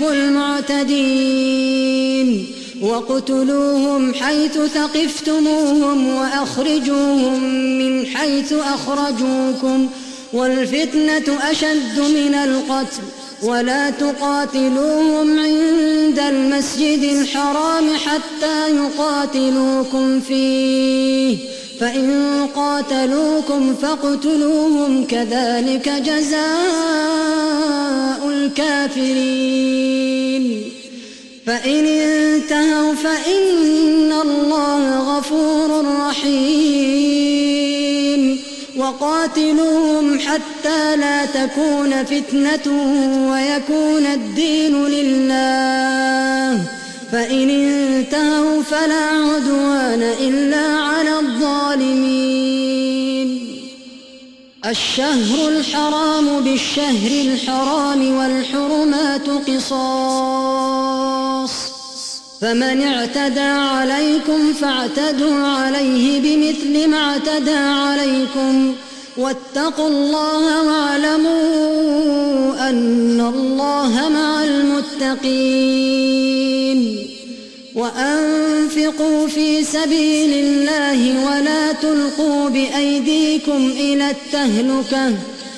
المعتدين وقتلوهم حيث ثقفتموهم وأخرجوهم من حيث أخرجوكم والفتنة أشد من القتل ولا تقاتلوهم عند المسجد الحرام حتى يقاتلوكم فيه فإن قاتلوكم فاقتلوهم كذلك جزاء الكافرين فإن انتهوا فإن الله غفور رحيم وقاتلوهم حتى لا تكون فتنة ويكون الدين لله فإن انتهوا فلا عدوان إلا على الظالمين الشهر الحرام بالشهر الحرام والحرمات قصاص فمن اعتدى عليكم فاعتدوا عليه بمثل ما اعتدى عليكم واتقوا الله واعلموا أن الله مع المتقين وأنفقوا في سبيل الله ولا تلقوا بأيديكم إلى التهلكة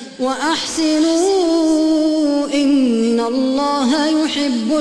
وأحسنوا إن الله يحب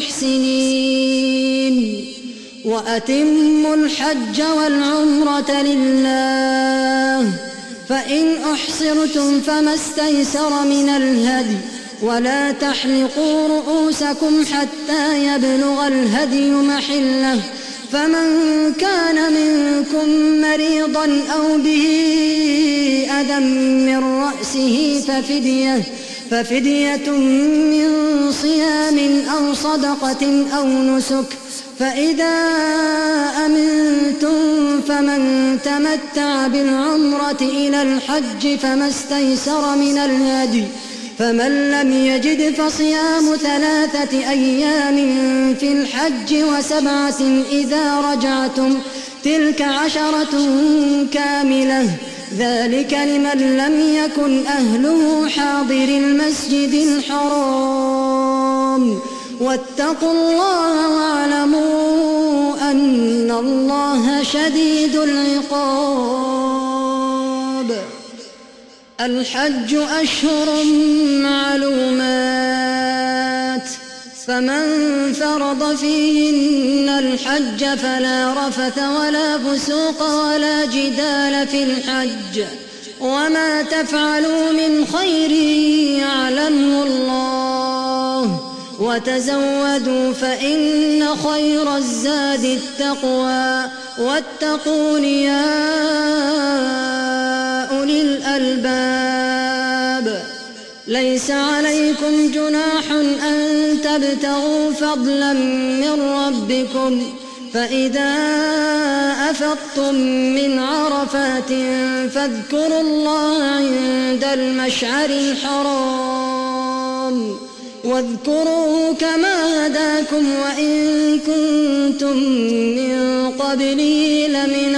المحسنين وأتموا الحج والعمرة لله فإن أحصرتم فما استيسر من الهدي ولا تحلقوا رؤوسكم حتى يبلغ الهدي محله فمن كان منكم مريضا أو به أذى من رأسه ففدية ففدية من صيام أو صدقة أو نسك فإذا أمنتم فمن تمتع بالعمرة إلى الحج فما استيسر من الهدي فمن لم يجد فصيام ثلاثة أيام في الحج وسبعة إذا رجعتم تلك عشرة كاملة ذلك لمن لم يكن أهله حاضر المسجد الحرام واتقوا الله واعلموا أن الله شديد العقاب الحج أشهر معلومات فمن فرض فيهن الحج فلا رفث ولا فسوق ولا جدال في الحج وما تفعلوا من خير يعلمه الله وتزودوا فإن خير الزاد التقوى واتقون يا أولي الألباب ليس عليكم جناح أن تبتغوا فضلا من ربكم فإذا أفضتم من عرفات فاذكروا الله عند المشعر الحرام واذكروه كما هداكم وإن كنتم من قبله لمن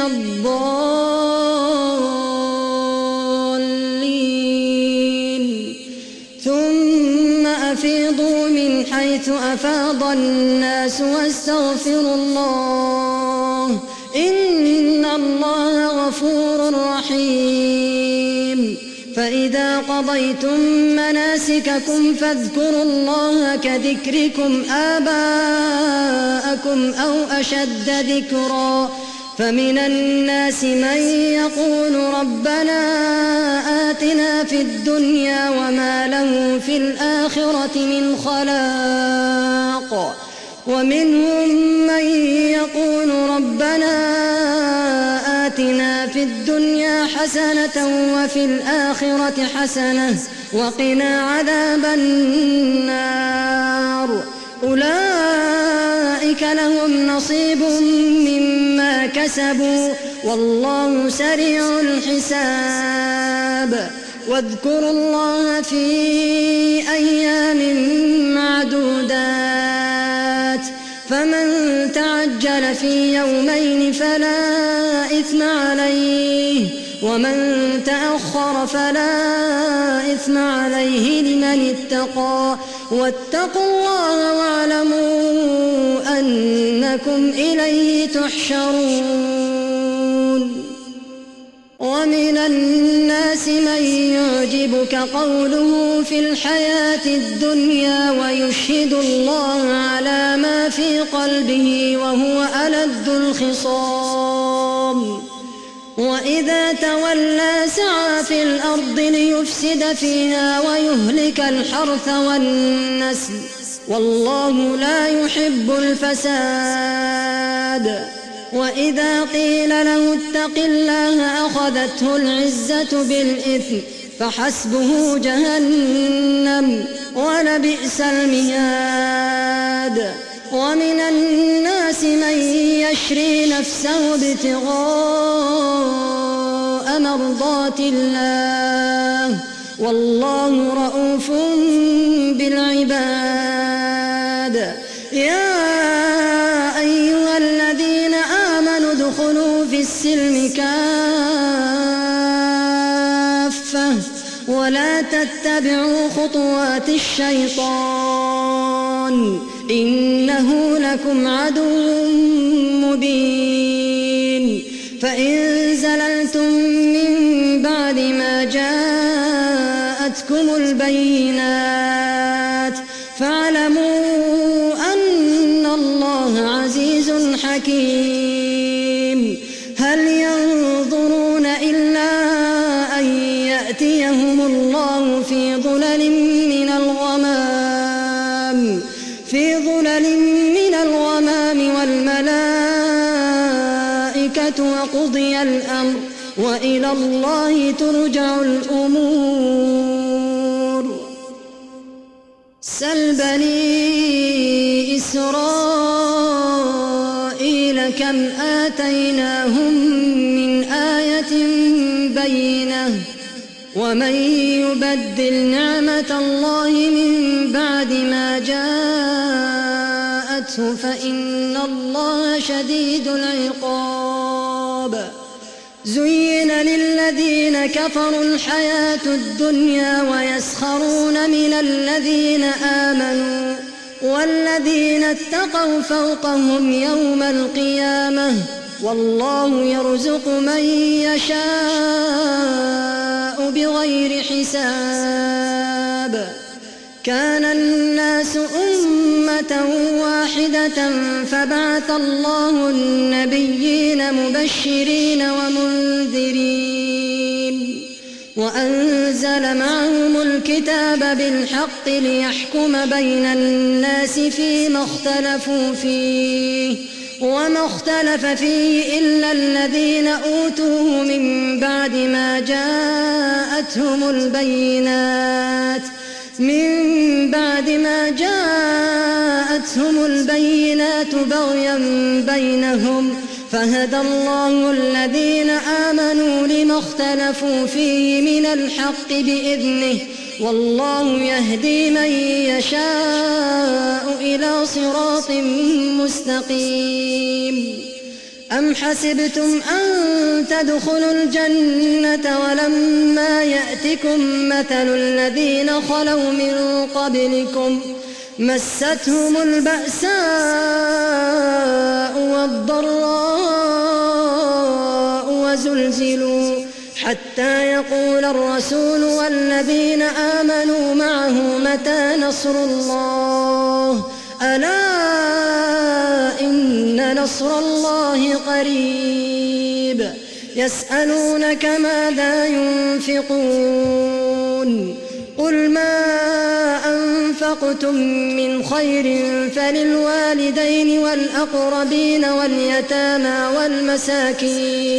الضالين ثم أفيضوا من حيث أفاض الناس واستغفروا الله إن الله غفور رحيم فإذا قضيتم مناسككم فاذكروا الله كذكركم آباءكم أو أشد ذكرا فمن الناس من يقول ربنا آتنا في الدنيا وما له في الآخرة من خلاق ومنهم من يقول ربنا آتنا في الدنيا حسنة وفي الآخرة حسنة وقنا عذاب النار أولئك لهم نصيب مما كسبوا والله سريع الحساب. واذكروا الله في أيام معدودات فمن تعجل في يومين فلا إثم عليه ومن تأخر فلا إثم عليه لمن اتقى واتقوا الله واعلموا أنكم إليه تحشرون. ومن الناس من يعجبك قوله في الحياة الدنيا ويشهد الله على ما في قلبه وهو ألد الخصام وإذا تولى سعى في الأرض ليفسد فيها ويهلك الحرث والنسل والله لا يحب الفساد. وإذا قيل له اتق الله أخذته العزة بالإثم فحسبه جهنم ولبئس المهاد. ومن الناس من يشري نفسه ابتغاء مرضات الله والله رؤوف بالعباد. يا أيها الذين آمنوا ادخلوا في السلم كافة ولا تتبعوا خطوات الشيطان إنه لكم عدو مبين. فإن زللتم من بعد ما جاءتكم البينات فاعلموا أن الله عزيز حكيم. هل ينظرون إلا أن يأتيهم الله في ظلل من الغمام في ظلل من الغمام والملائكة وقضي الأمر وإلى الله ترجع الأمور. سل بني إسرائيل كم آتيناهم من آية بينة ومن يبدل نعمة الله من بعد ما جاءته فإن الله شديد العقاب. زين للذين كفروا الحياة الدنيا ويسخرون من الذين آمنوا والذين اتقوا فوقهم يوم القيامة والله يرزق من يشاء بغير حساب. كان الناس أمة واحدة فبعث الله النبيين مبشرين ومنذرين وأنزل معهم الكتاب بالحق ليحكم بين الناس فيما اختلفوا فيه وما اختلف فيه إلا الذين أوتوه من بعد ما جاءتهم البينات من بعد ما جاءتهم البينات بغيا بينهم فهدى الله الذين آمنوا لما اختلفوا فيه من الحق بإذنه والله يهدي من يشاء إلى صراط مستقيم. أم حسبتم أن تدخلوا الجنة ولما يأتكم مثل الذين خلوا من قبلكم مستهم البأساء والضراء وزلزلوا حتى يقول الرسول والذين آمنوا معه متى نصر الله ألا إن نصر الله قريب. يسألونك ماذا ينفقون قل ما أنفقتم من خير فللوالدين والأقربين واليتامى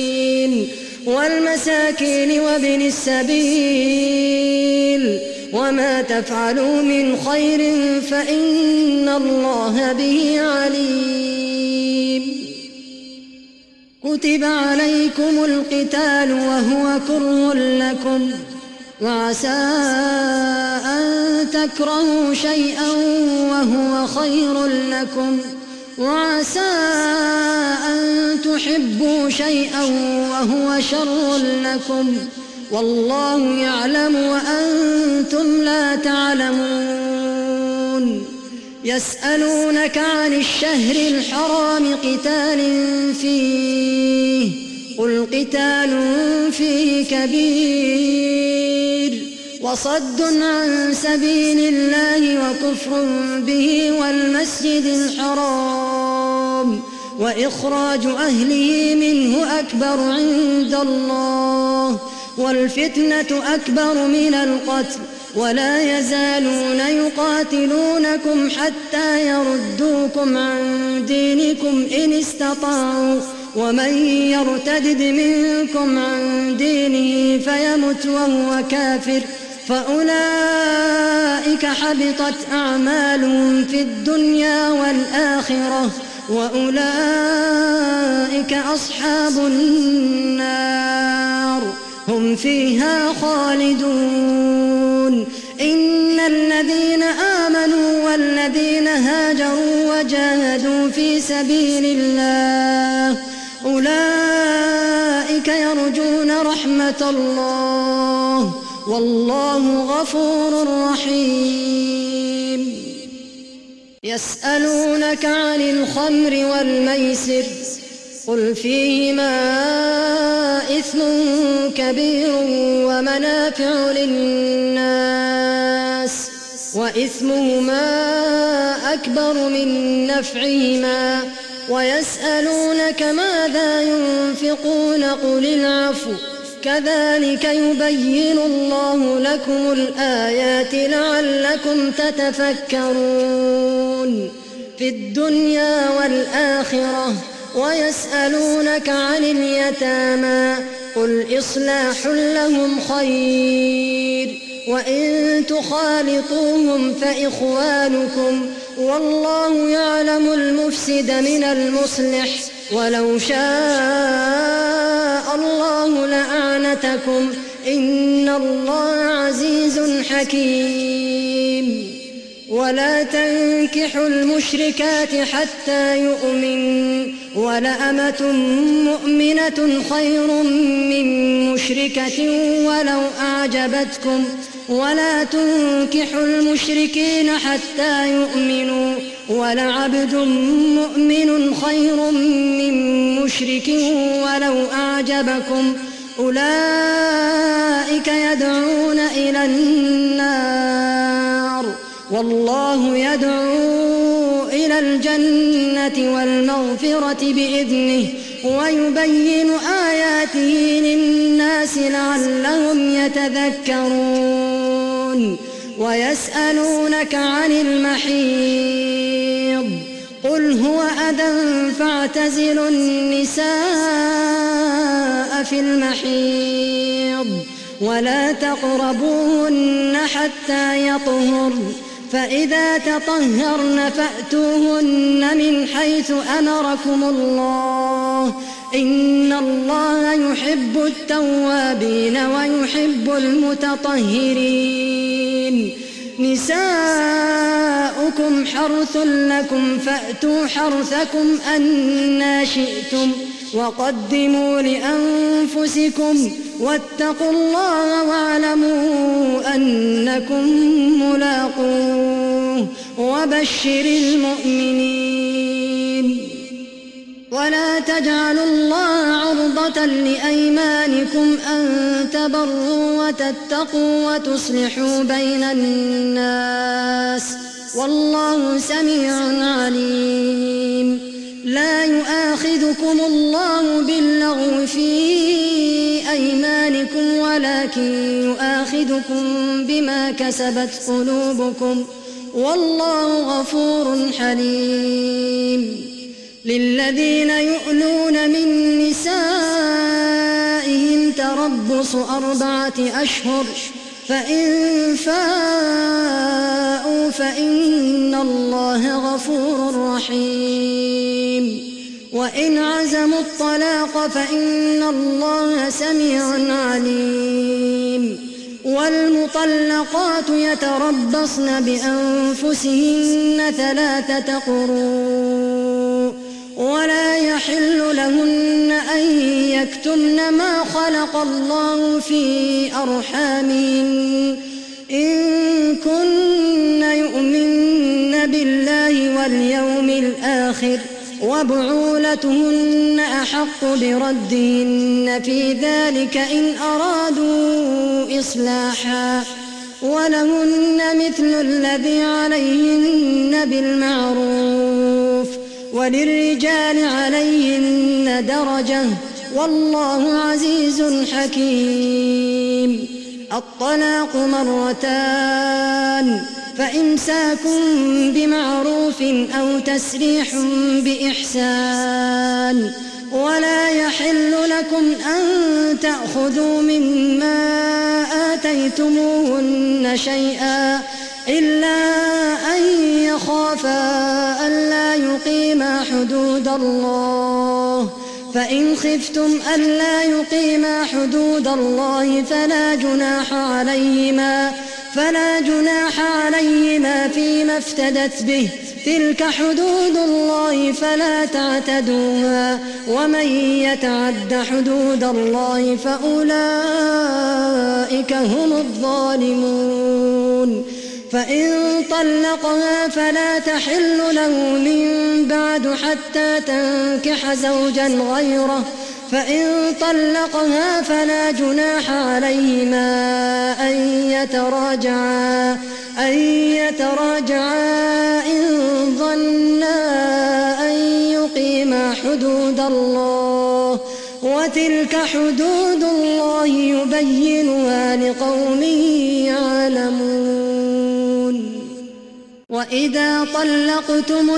والمساكين والمساكين وابن السبيل وما وما تفعلوا من خير فإن الله به عليم. كتب عليكم القتال وهو كره لكم، وعسى أن تكرهوا شيئا وهو خير لكم، وعسى أن تحبوا شيئا وهو شر لكم، والله يعلم وأنتم لا تعلمون. يسألونك عن الشهر الحرام قتال فيه، قل قتال فيه كبير، وصد عن سبيل الله وكفر به والمسجد الحرام وإخراج أهله منه أكبر عند الله، والفتنة أكبر من القتل، ولا يزالون يقاتلونكم حتى يردوكم عن دينكم إن استطاعوا، ومن يرتدد منكم عن دينه فيمت وهو كافر فأولئك حبطت أعمالهم في الدنيا والآخرة، وأولئك أصحاب النار هم فيها خالدون. إن الذين آمنوا والذين هاجروا وجاهدوا في سبيل الله أولئك يرجون رحمة الله، والله غفور رحيم. يسألونك عن الخمر والميسر، قل فيهما إثم كبير ومنافع للناس، وإثمهما أكبر من نفعهما، ويسألونك ماذا ينفقون قل العفو، كذلك يبين الله لكم الآيات لعلكم تتفكرون في الدنيا والآخرة. ويسألونك عن اليتامى قل إصلاح لهم خير، وإن تخالطوهم فإخوانكم، والله يعلم المفسد من المصلح، ولو شاء الله لأعنتكم، إن الله عزيز حكيم. ولا تنكحوا المشركات حتى يؤمن، ولأمة مؤمنة خير من مشركة ولو أعجبتكم، ولا تنكحوا المشركين حتى يؤمنوا، ولعبد مؤمن خير من مشرك ولو أعجبكم، أولئك يدعون إلى النار، والله يدعو إلى الجنة والمغفرة بإذنه، ويبين آياته للناس لعلهم يتذكرون. ويسألونك عن المحيض قل هو أذى فاعتزلوا النساء في المحيض ولا تقربوهن حتى يطهرن، فإذا تطهرن فأتوهن من حيث أمركم الله، إن الله يحب التوابين ويحب المتطهرين. نساؤكم حرث لكم فأتوا حرثكم أنى شئتم، وقدموا لأنفسكم واتقوا الله واعلموا أنكم ملاقوه، وبشر المؤمنين. ولا تجعلوا الله عرضة لأيمانكم أن تبروا وتتقوا وتصلحوا بين الناس، والله سميع عليم. لا يؤاخذكم الله باللغو في أيمانكم ولكن يؤاخذكم بما كسبت قلوبكم، والله غفور حليم. للذين يؤلون من نسائهم تربص أربعة أشهر، فإن فاءوا فإن الله غفور رحيم وإن عزموا الطلاق فإن الله سميع عليم والمطلقات يتربصن بأنفسهن ثلاثة قروء ولا يحل لهن أن يكتمن ما خلق الله في أرحامهن إن كن يؤمن بالله واليوم الآخر وبعولتهن أحق بردهن في ذلك إن أرادوا إصلاحا ولهن مثل الذي عليهن بالمعروف وللرجال عليهن درجة والله عزيز حكيم. الطلاق مرتان فإمساك بمعروف أو تسريح بإحسان ولا يحل لكم أن تأخذوا مما آتيتموهن شيئا إلا أن يخافا ألا يقيما حدود الله فإن خفتم ألا يقيما حدود الله فلا جناح عليهما فلا جناح عليهما فيما افتدت به تلك حدود الله فلا تعتدوها ومن يتعد حدود الله فأولئك هم الظالمون. فإن طلقها فلا تحل له من بعد حتى تنكح زوجا غيره فإن طلقها فلا جناح عليهما أن يتراجعا أن يتراجعا إن ظنا أن يقيما حدود الله وتلك حدود الله يبينها لقوم يعلمون. وإذا طلقتم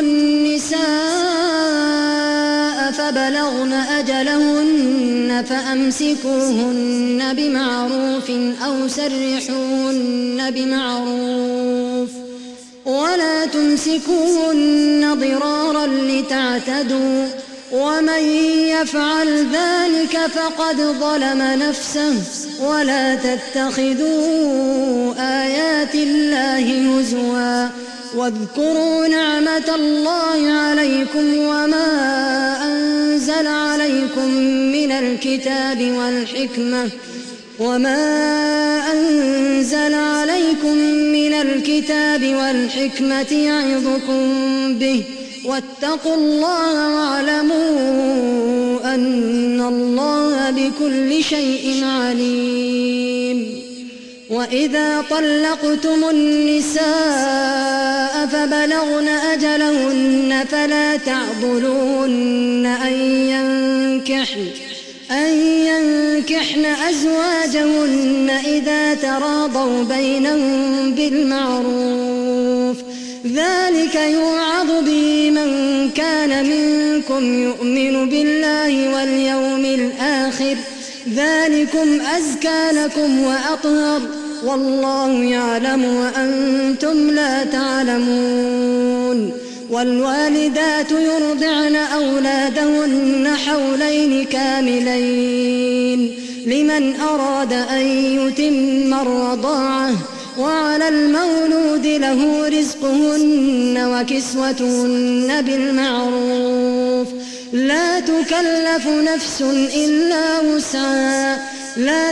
النساء فبلغن أجلهن فأمسكوهن بمعروف أو سرحوهن بمعروف ولا تمسكوهن ضرارا لتعتدوا ومن يفعل ذلك فقد ظلم نفسه ولا تتخذوا آيات الله هزوا واذكروا نعمة الله عليكم وما أنزل عليكم من الكتاب والحكمة وما أنزل عليكم من الكتاب والحكمة يعظكم به واتقوا الله واعلموا أن الله بكل شيء عليم. وإذا طلقتم النساء فبلغن أجلهن فلا تعضلوهن أن ينكحن أن ينكحن أزواجهن إذا تراضوا بينهم بالمعروف ذلك يوعظ به من كان منكم يؤمن بالله واليوم الآخر ذلكم أزكى لكم وأطهر والله يعلم وأنتم لا تعلمون. والوالدات يرضعن أولادهن حولين كاملين لمن أراد أن يتم الرضاعة وعلى المولود له رزقهن وكسوتهن بالمعروف لا تكلف نفس إلا وسعها لا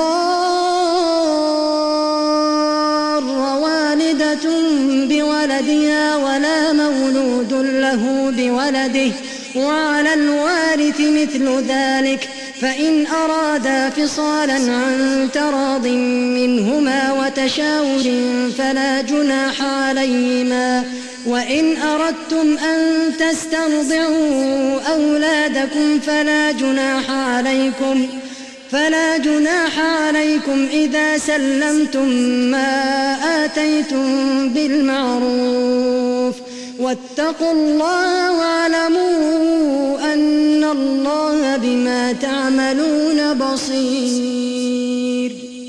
تضار والدة بولدها ولا مولود له بولده وعلى الوارث مثل ذلك فإن أرادا فصالا عن تراض منهما وتشاور فلا جناح عليهما. وإن أردتم أن تسترضعوا أولادكم فلا جناح عليكم فلا جناح عليكم إذا سلمتم ما آتيتم بالمعروف واتقوا الله واعلموا أن الله بما تعملون بصير.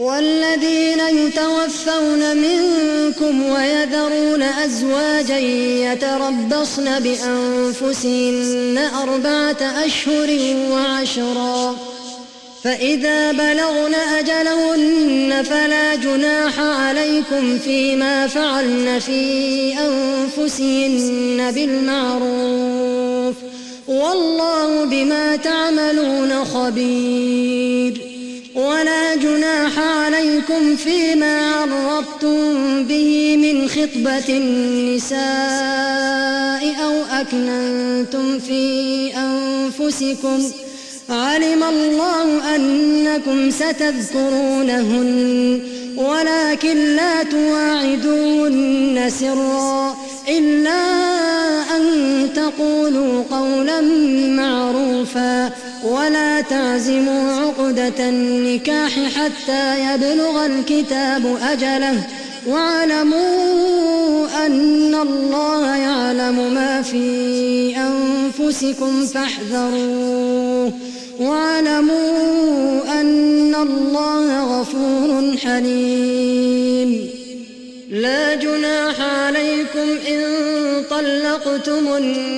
والذين يتوفون منكم ويذرون أزواجا يتربصن بأنفسهن أربعة أشهر وعشرا فإذا بلغن أجلهن فلا جناح عليكم فيما فعلن في أنفسهن بالمعروف والله بما تعملون خبير ولا جناح عليكم فيما عرضتم به من خطبة النساء أو أكننتم في أنفسكم علم الله أنكم ستذكرونهن ولكن لا تواعدوهن سرا إلا أن تقولوا قولا معروفا ولا تعزموا عقدة النكاح حتى يبلغ الكتاب أجله واعلموا أن الله يعلم ما في أنفسكم فاحذروه واعلموا أن الله غفور حليم لا جناح عليكم إن طلقتم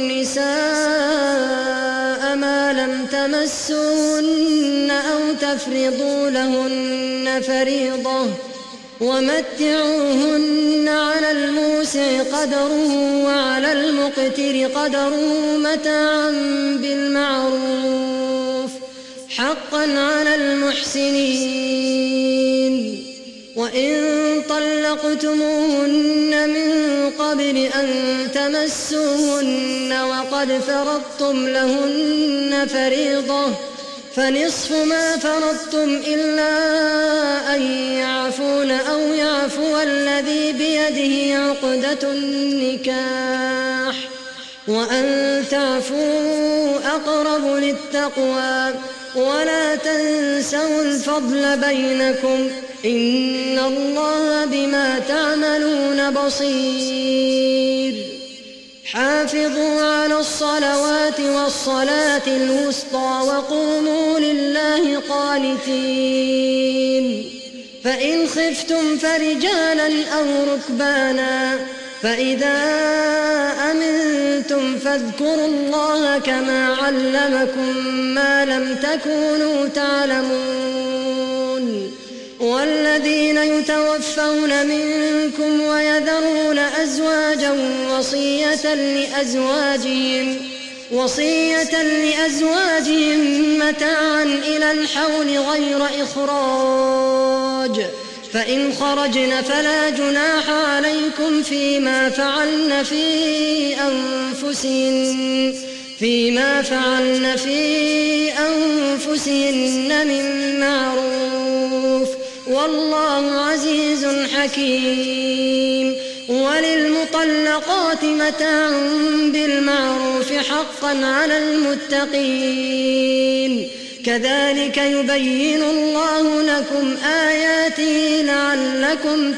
النساء ما لم تمسوهن أو تفرضوا لهن فريضة ومتعوهن على الموسع قدره وعلى المقتر قدره متاعا بالمعروف حقا على المحسنين وإن طلقتموهن من قبل أن تمسوهن وقد فرضتم لهن فريضة فنصف ما فرضتم إلا أن يعفون أو يعفو الذي بيده عقدة النكاح وأن تعفوا أقرب للتقوى ولا تنسوا الفضل بينكم إن الله بما تعملون بصير حافظوا على الصلوات والصلاة الوسطى وقوموا لله قانتين فإن خفتم فرجالا أو ركبانا فإذا أمنتم فاذكروا الله كما علمكم ما لم تكونوا تعلمون والذين يتوفون منكم ويذرون أزواجا وصية لأزواجهم وصية لأزواجهم متاعا إلى الحول غير إخراج فإن خرجن فلا جناح عليكم فيما فعلن في أنفسهن فيما فعلن في أنفسهن من معروف والله عزيز حكيم وللمطلقات متاع بالمعروف حقا على المتقين كذلك يبين الله لكم آياته لعلكم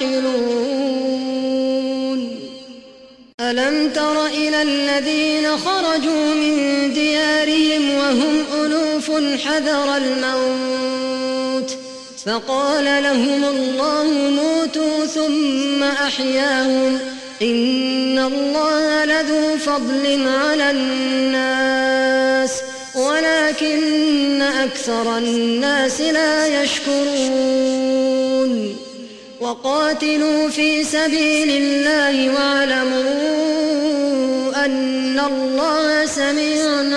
تعقلون ألم تر إلى الذين خرجوا من ديارهم وهم ألوف حذر الموت فقال لهم الله موتوا ثم أحياهم إن الله لذو فضل على الناس ولكن أكثر الناس لا يشكرون وقاتلوا في سبيل الله واعلموا أن الله سميع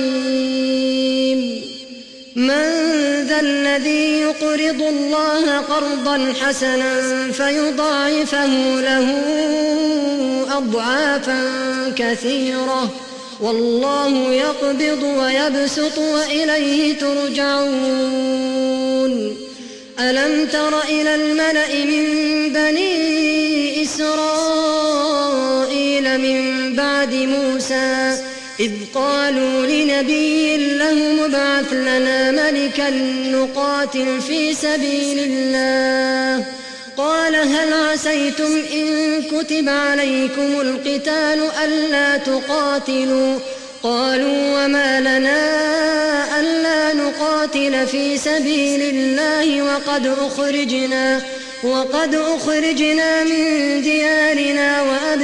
عليم من ذا الذي يقرض الله قرضا حسنا فيضاعفه له أضعافا كثيرة والله يقبض ويبسط وإليه ترجعون ألم تر إلى الملأ من بني إسرائيل من بعد موسى إذ قالوا لنبي له ابعث لنا ملكا نقاتل في سبيل الله قال هل عسيتم إن كتب عليكم القتال ألا تقاتلوا قالوا وما لنا ألا نقاتل في سبيل الله وقد أخرجنا وقد أخرجنا من ديارنا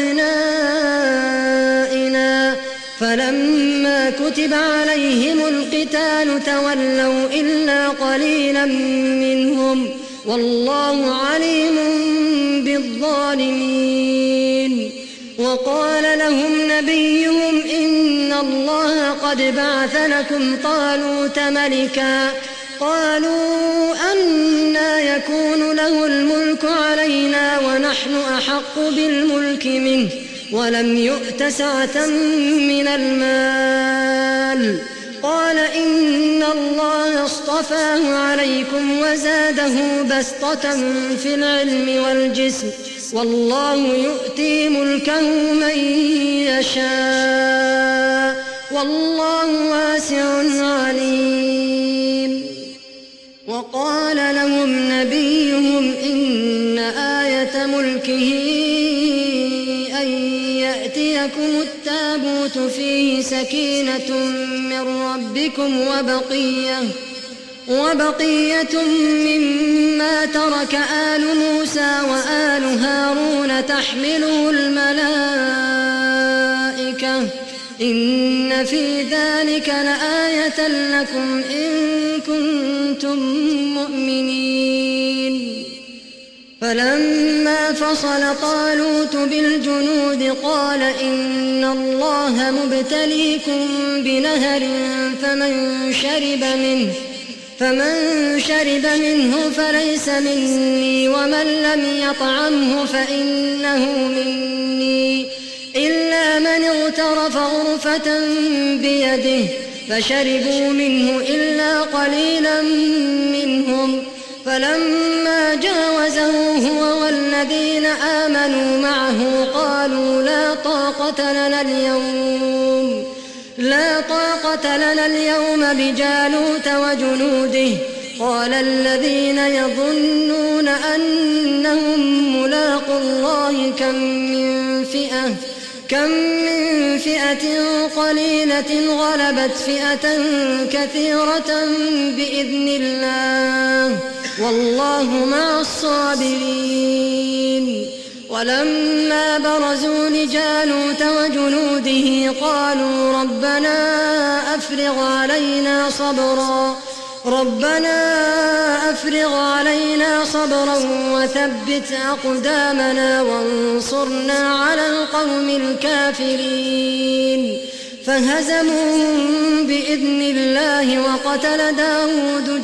وأبنائنا فلما كتب عليهم القتال تولوا إلا قليلا منهم والله عليم بالظالمين. وقال لهم نبيهم إن الله قد بعث لكم طالوت ملكا قالوا أنى يكون له الملك علينا ونحن أحق بالملك منه ولم يؤت سعة من المال قال إن الله اصطفاه عليكم وزاده بسطة في العلم والجسم والله يؤتي ملكه من يشاء والله واسع عليم. وقال لهم نبيهم إن آية ملكه أن يأتيكم التابوت فيه سكينة من ربكم وبقية وبقية مما ترك آل موسى وآل هارون تحمله الملائكة إن في ذلك لآية لكم إن كنتم مؤمنين. فلما فصل طالوت بالجنود قال إن الله مبتليكم بنهر فمن شرب منه فمن شرب منه فليس مني ومن لم يطعمه فإنه مني إلا من اغترف غرفة بيده فشربوا منه إلا قليلا منهم فلما جاوزه هو والذين آمنوا معه قالوا لا طاقة لنا اليوم لا طاقة لنا اليوم بجالوت وجنوده قال الذين يظنون أنهم ملاقو الله كم من فئة كم من فئة قليلة غلبت فئة كثيرة بإذن الله والله مع الصابرين. ولما برزوا لجالوت وجنوده قالوا ربنا أفرغ علينا صبرا ربنا أفرغ علينا صبرا وثبت أقدامنا وانصرنا على القوم الكافرين فهزموهم بإذن الله وقتل داود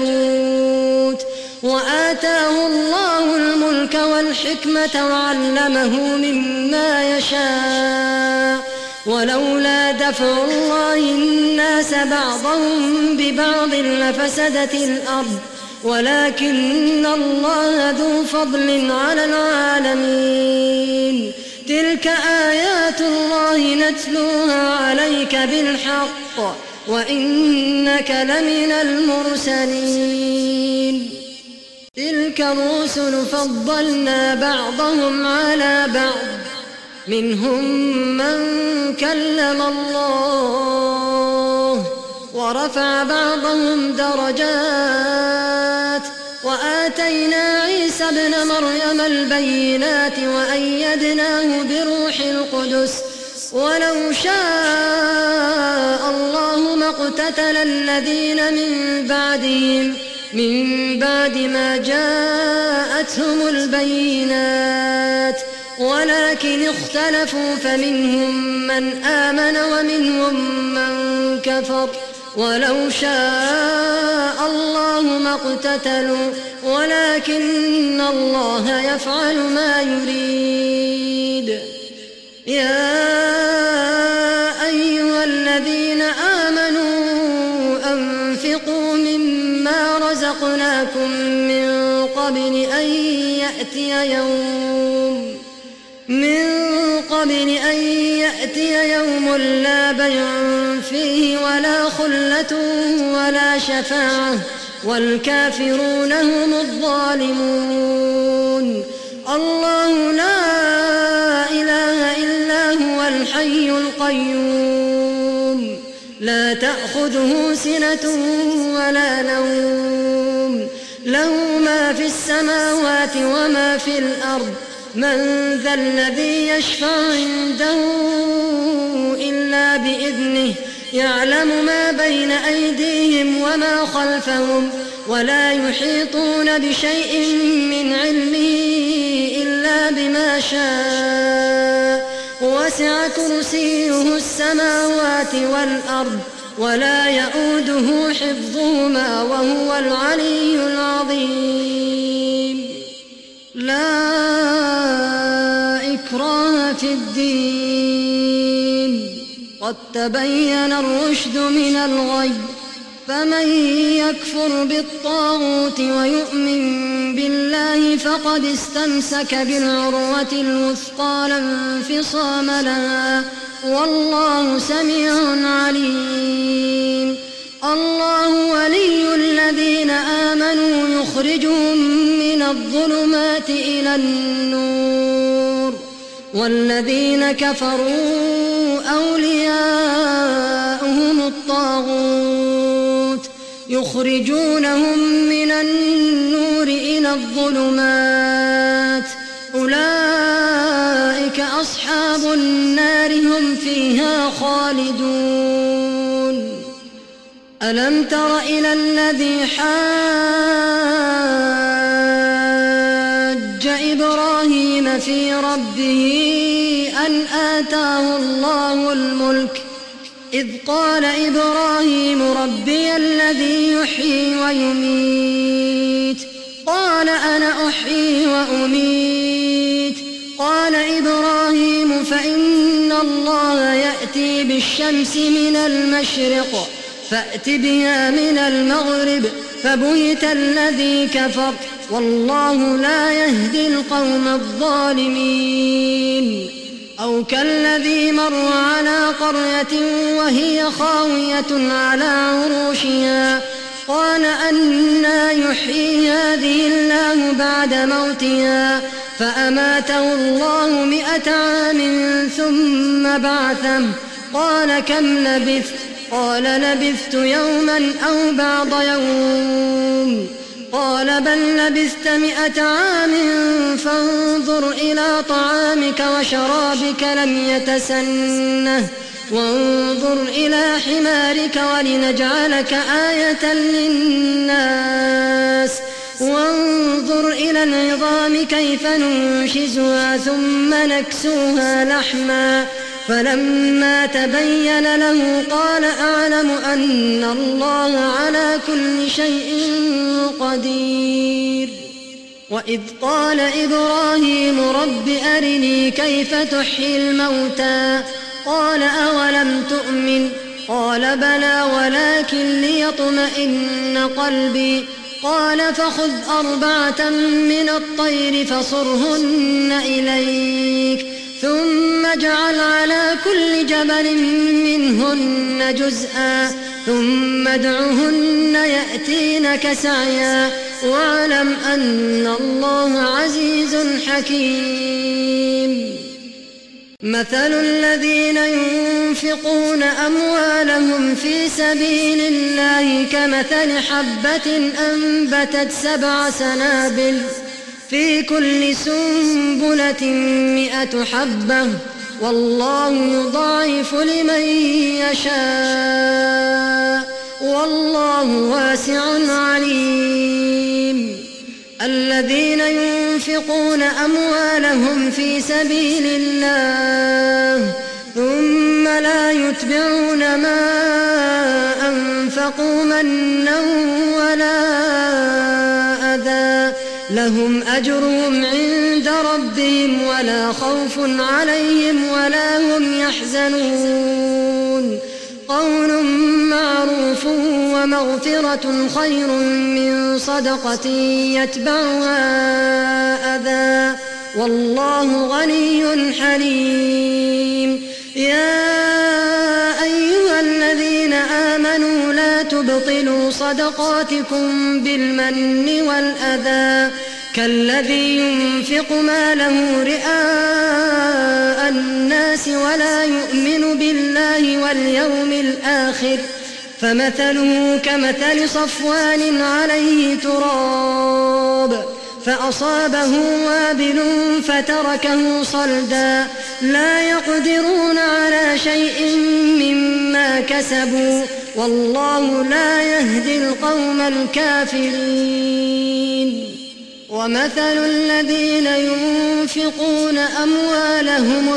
جالوت وآتاه الله الملك والحكمة وعلمه مما يشاء ولولا دفع الله الناس بعضهم ببعض لفسدت الأرض ولكن الله ذو فضل على العالمين. تلك آيات الله نتلوها عليك بالحق وإنك لمن المرسلين. تلك الرسل فضلنا بعضهم على بعض منهم من كلم الله ورفع بعضهم درجات وآتينا عيسى ابن مريم البينات وأيدناه بروح القدس ولو شاء الله ما اقتتل الذين من بعدهم من بعد ما جاءتهم البينات ولكن اختلفوا فمنهم من آمن ومنهم من كفر ولو شاء الله ما اقتتلوا ولكن الله يفعل ما يريد. يا أيها الذين آمنوا أنفقوا مما رزقناكم من قبل أن يأتي يوم من قبل أن يأتي يوم لا بيع فيه ولا خلة ولا شفاعة والكافرون هم الظالمون. الله لا إله إلا هو الحي القيوم لا تأخذ تأخذه سنة ولا نوم له ما في السماوات وما في الأرض من ذا الذي يشفع عنده إلا بإذنه يعلم ما بين أيديهم وما خلفهم ولا يحيطون بشيء من علمه إلا بما شاء وسع كرسيه السماوات والأرض ولا يؤوده حفظهما وهو العلي العظيم. لا إكراه في الدين قد تبين الرشد من الغي فمن يكفر بالطاغوت ويؤمن بالله فقد استمسك بالعروة الوثقى لا انفصام لها والله سميع عليم. الله ولي الذين آمنوا يخرجهم من الظلمات إلى النور والذين كفروا أولياؤهم الطاغوت يخرجونهم من النور إلى الظلمات أولئك أصحاب النار هم فيها خالدون. ألم تر إلى الذي حاج إبراهيم في ربه أن آتاه الله الملك إذ قال إبراهيم ربي الذي يحيي ويميت قال أنا أحيي وأميت قال إبراهيم فإن الله يأتي بالشمس من المشرق فأت بها من المغرب فبهت الذي كفر والله لا يهدي القوم الظالمين. أو كالذي مر على قرية وهي خاوية على عروشها قال أنى يحيي هذه الله بعد موتها فأماته الله مئة عام ثم بعثه قال كم لبثت قال لبثت يوما أو بعض يوم قال بل لبثت مئة عام فانظر إلى طعامك وشرابك لم يتسنه وانظر إلى حمارك ولنجعلك آية للناس وانظر إلى العظام كيف ننشزها ثم نكسوها لحما فلما تبين له قال أعلم أن الله على كل شيء قدير. وإذ قال إبراهيم رب أرني كيف تحيي الموتى قال أولم تؤمن قال بلى ولكن ليطمئن قلبي قال فخذ أربعة من الطير فصرهن إليك ثم اجعل على كل جبل منهن جزءا ثم ادعهن يأتينك سعيا واعلم أن الله عزيز حكيم. مثل الذين ينفقون أموالهم في سبيل الله كمثل حبة أنبتت سبع سنابل في كل سنبلة مئة حبة والله يضاعف لمن يشاء والله واسع عليم. الذين ينفقون أموالهم في سبيل الله ثم لا يتبعون ما أنفقوا منا ولا أذى لهم أجرهم عند ربهم ولا خوف عليهم ولا هم يحزنون. قول معروف ومغفرة خير من صدقة يتبعها أذى والله غني حليم. يا أيها الذين آمنوا لا تبطلوا صدقاتكم بالمن والأذى كالذي ينفق ماله رئاء الناس ولا يؤمن بالله واليوم الآخر فمثله كمثل صفوان عليه تراب فأصابه وابل فتركه صلدا لا يقدرون على شيء مما كسبوا والله لا يهدي القوم الكافرين. ومثل الذين ينفقون أموالهم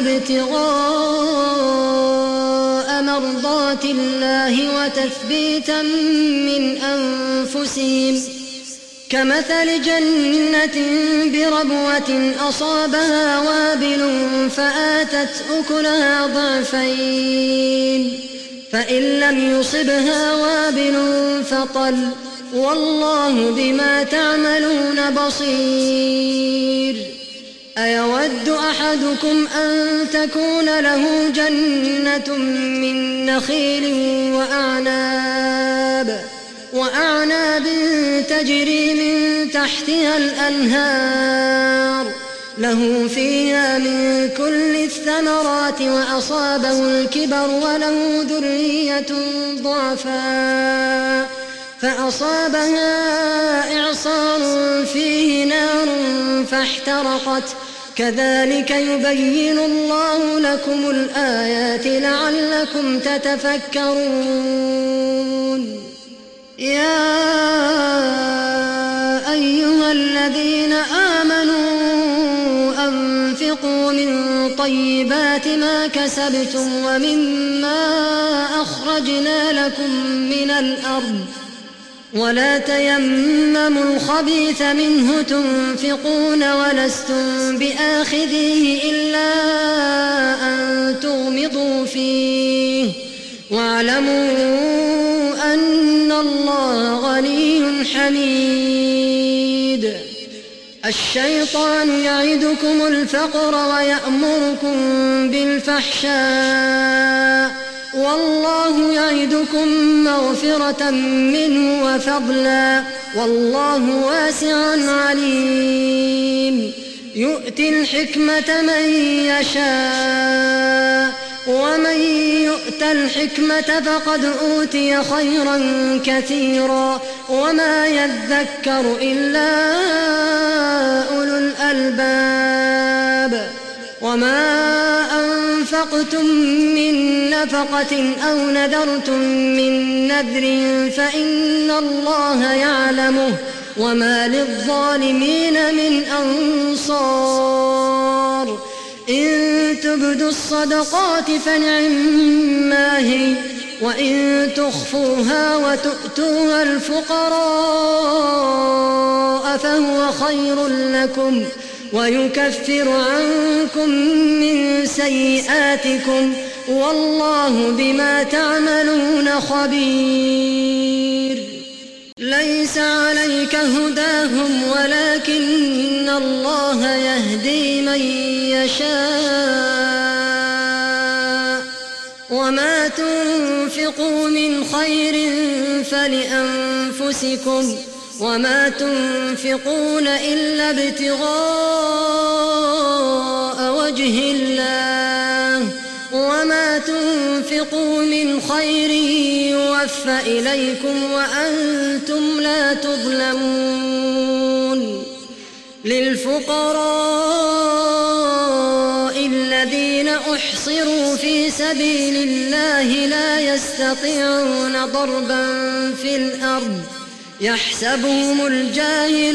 ابتغاء مرضات الله وتثبيتا من أنفسهم كمثل جنة بربوة أصابها وابل فآتت أكلها ضعفين فإن لم يصبها وابل فطل والله بما تعملون بصير. أيود أحدكم أن تكون له جنة من نخيل وأعناب وأعناب تجري من تحتها الأنهار له فيها من كل الثمرات وأصابه الكبر وله ذرية ضعفاء فأصابها إعصار فيه نار فاحترقت كذلك يبين الله لكم الآيات لعلكم تتفكرون. يا أيها الذين آمنوا أنفقوا من طيبات ما كسبتم ومما أخرجنا لكم من الأرض ولا تيمموا الخبيث منه تنفقون ولستم بآخذيه إلا أن تغمضوا فيه واعلموا أن الله غني حميد. الشيطان يعدكم الفقر ويأمركم بالفحشاء والله يعدكم مغفرة منه وفضلا والله واسع عليم. يؤتي الحكمة من يشاء ومن يؤت الحكمة فقد أوتي خيرا كثيرا وما يذكر إلا أولو الألباب. وما أنفقتم من نفقة أو نذرتم من نذر فإن الله يعلمه وما للظالمين من أنصار. إن تبدوا الصدقات فنعما هي وإن تخفوها وتؤتوها الفقراء فهو خير لكم ويكفر عنكم من سيئاتكم والله بما تعملون خبير. ليس عليك هداهم ولكن الله يهدي من يشاء وما تنفقوا من خير فلأنفسكم وما تنفقون إلا ابتغاء وجه الله وما تنفقوا من خير يوفى إليكم وأنتم لا تظلمون. للفقراء الذين أحصروا في سبيل الله لا يستطيعون ضربا في الأرض يحسبهم الجاهل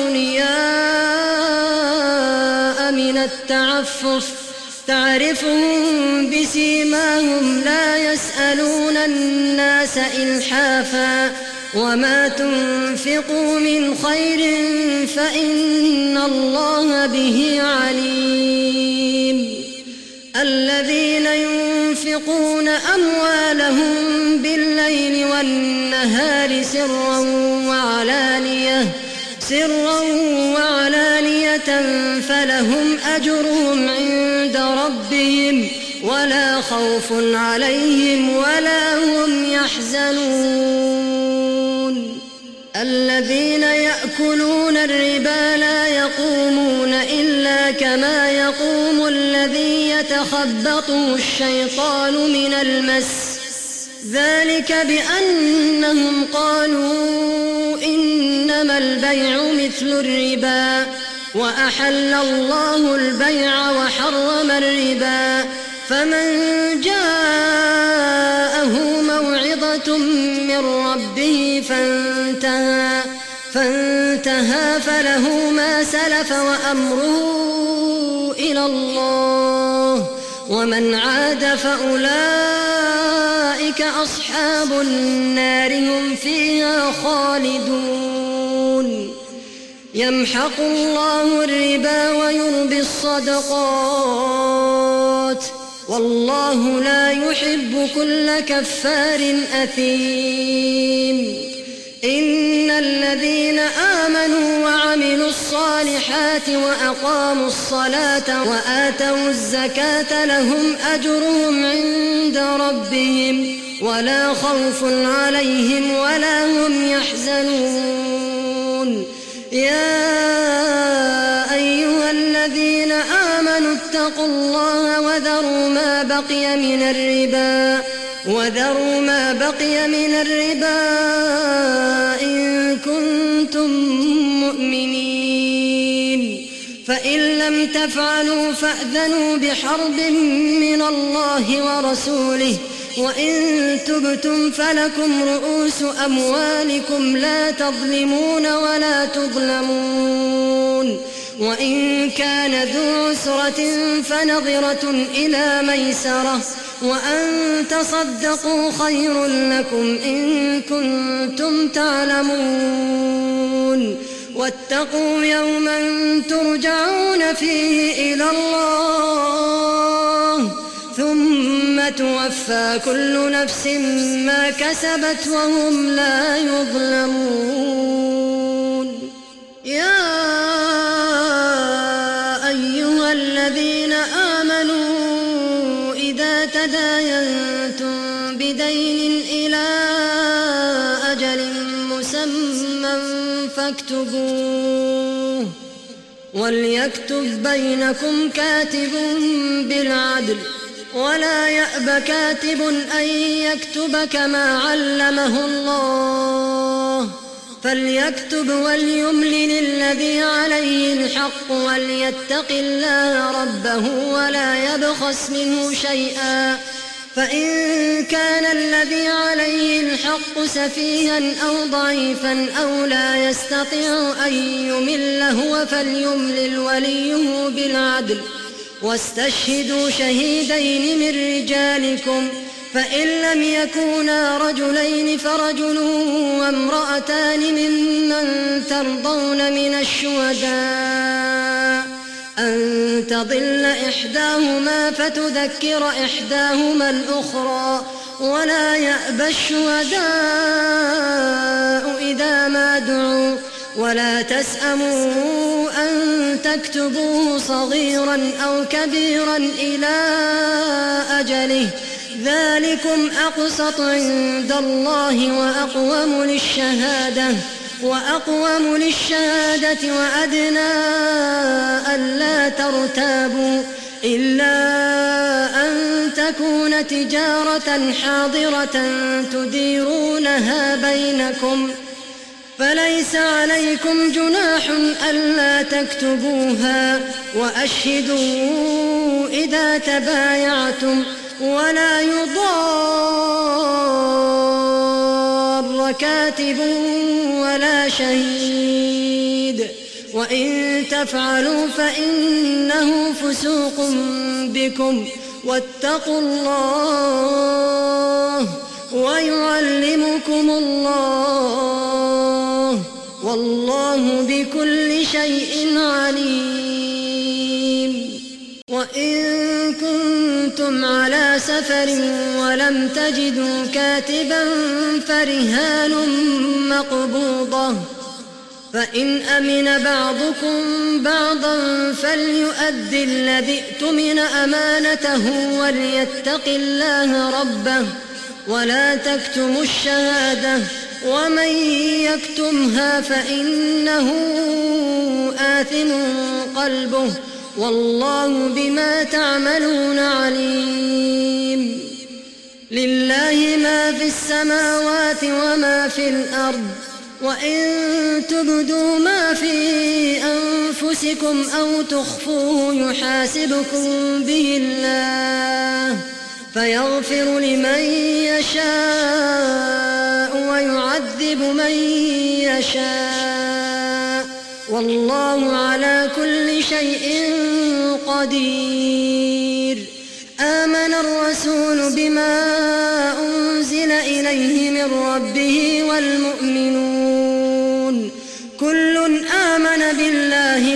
أغنياء من التعفف تعرفهم بسيماهم لا يسألون الناس إلحافا وما تنفقوا من خير فإن الله به عليم. الذين ينفقون أموالهم بالليل والنهار سرا وعلانية سرا وعلانية فلهم أجرهم عند ربهم ولا خوف عليهم ولا هم يحزنون. الذين يأكلون الربا لا يقومون إلا كما يقوم الذي يتخبطه الشيطان من المس ذلك بأنهم قالوا إنما البيع مثل الربا وأحل الله البيع وحرم الربا فمن جاءه موعظة من ربه فانتهى فانتهى فله ما سلف وأمره إلى الله ومن عاد فأولئك أصحاب النار هم فيها خالدون يمحق الله الربا ويربي الصدقات والله لا يحب كل كفار أثيم إن الذين آمنوا وعملوا الصالحات وأقاموا الصلاة وآتوا الزكاة لهم أجرهم عند ربهم ولا خوف عليهم ولا هم يحزنون يا أيها الذين آمنوا اتقوا الله وذروا ما بقي من الربا وذروا ما بقي من الربا إن كنتم مؤمنين فإن لم تفعلوا فأذنوا بحرب من الله ورسوله وإن تبتم فلكم رؤوس أموالكم لا تظلمون ولا تظلمون وإن كان ذو عسرة فنظرة إلى ميسرة وأن تصدقوا خير لكم إن كنتم تعلمون واتقوا يوما ترجعون فيه إلى الله ثم توفى كل نفس ما كسبت وهم لا يظلمون يا أيها الذين آمنوا إذا تداينتم بدين إلى أجل مسمى فاكتبوه وليكتب بينكم كاتب بالعدل ولا يأب كاتب أن يكتب كما علمه الله فليكتب وليملل الذي عليه الحق وليتق الله ربه ولا يبخس منه شيئا فإن كان الذي عليه الحق سفيها أو ضعيفا أو لا يستطيع أن يمل هو فليملل وليه بالعدل واستشهدوا شهيدين من رجالكم فإن لم يكونا رجلين فرجل وامرأتان ممن ترضون من الشهداء أن تضل إحداهما فتذكر إحداهما الأخرى ولا يأبى الشهداء إذا ما دعوا ولا تسأموا أن تكتبوه صغيرا أو كبيرا إلى أجله ذلكم أقسط عند الله وأقوم للشهادة وأقوم للشهادة وأدنى ألا ترتابوا إلا أن تكون تجارة حاضرة تديرونها بينكم فليس عليكم جناح ألا تكتبوها وأشهدوا إذا تبايعتم ولا يضار كاتب ولا شهيد وإن تفعلوا فإنه فسوق بكم واتقوا الله ويعلمكم الله والله بكل شيء عليم وإن كنتم على سفر ولم تجدوا كاتبا فرهان مقبوضة فإن أمن بعضكم بعضا فليؤد الذي اؤتمن أمانته وليتق الله ربه ولا تكتموا الشهادة ومن يكتمها فإنه آثم قلبه والله بما تعملون عليم لله ما في السماوات وما في الأرض وإن تبدوا ما في أنفسكم أو تخفوه يحاسبكم به الله فيغفر لمن يشاء ويعذب من يشاء والله على كل شيء قدير. آمن الرسول بما أنزل إليه من ربه والمؤمنون كل آمن بالله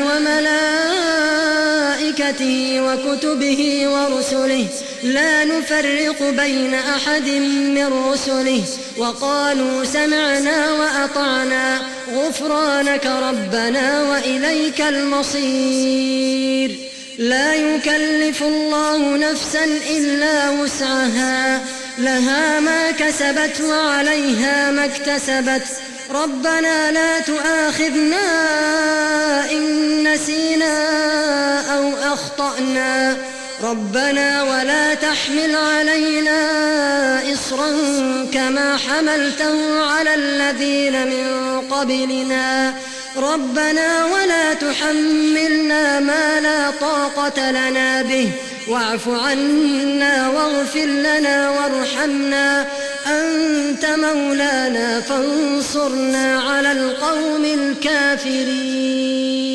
وملائكته وكتبه ورسله لا نفرق بين أحد من رسله وقالوا سمعنا وأطعنا غفرانك ربنا وإليك المصير. لا يكلف الله نفسا إلا وسعها لها ما كسبت وعليها ما اكتسبت ربنا لا تؤاخذنا إن نسينا أو أخطأنا ربنا ولا تحمل علينا إصرا كما حملته على الذين من قبلنا ربنا ولا تحملنا ما لا طاقة لنا به واعف عنا واغفر لنا وارحمنا أنت مولانا فانصرنا على القوم الكافرين.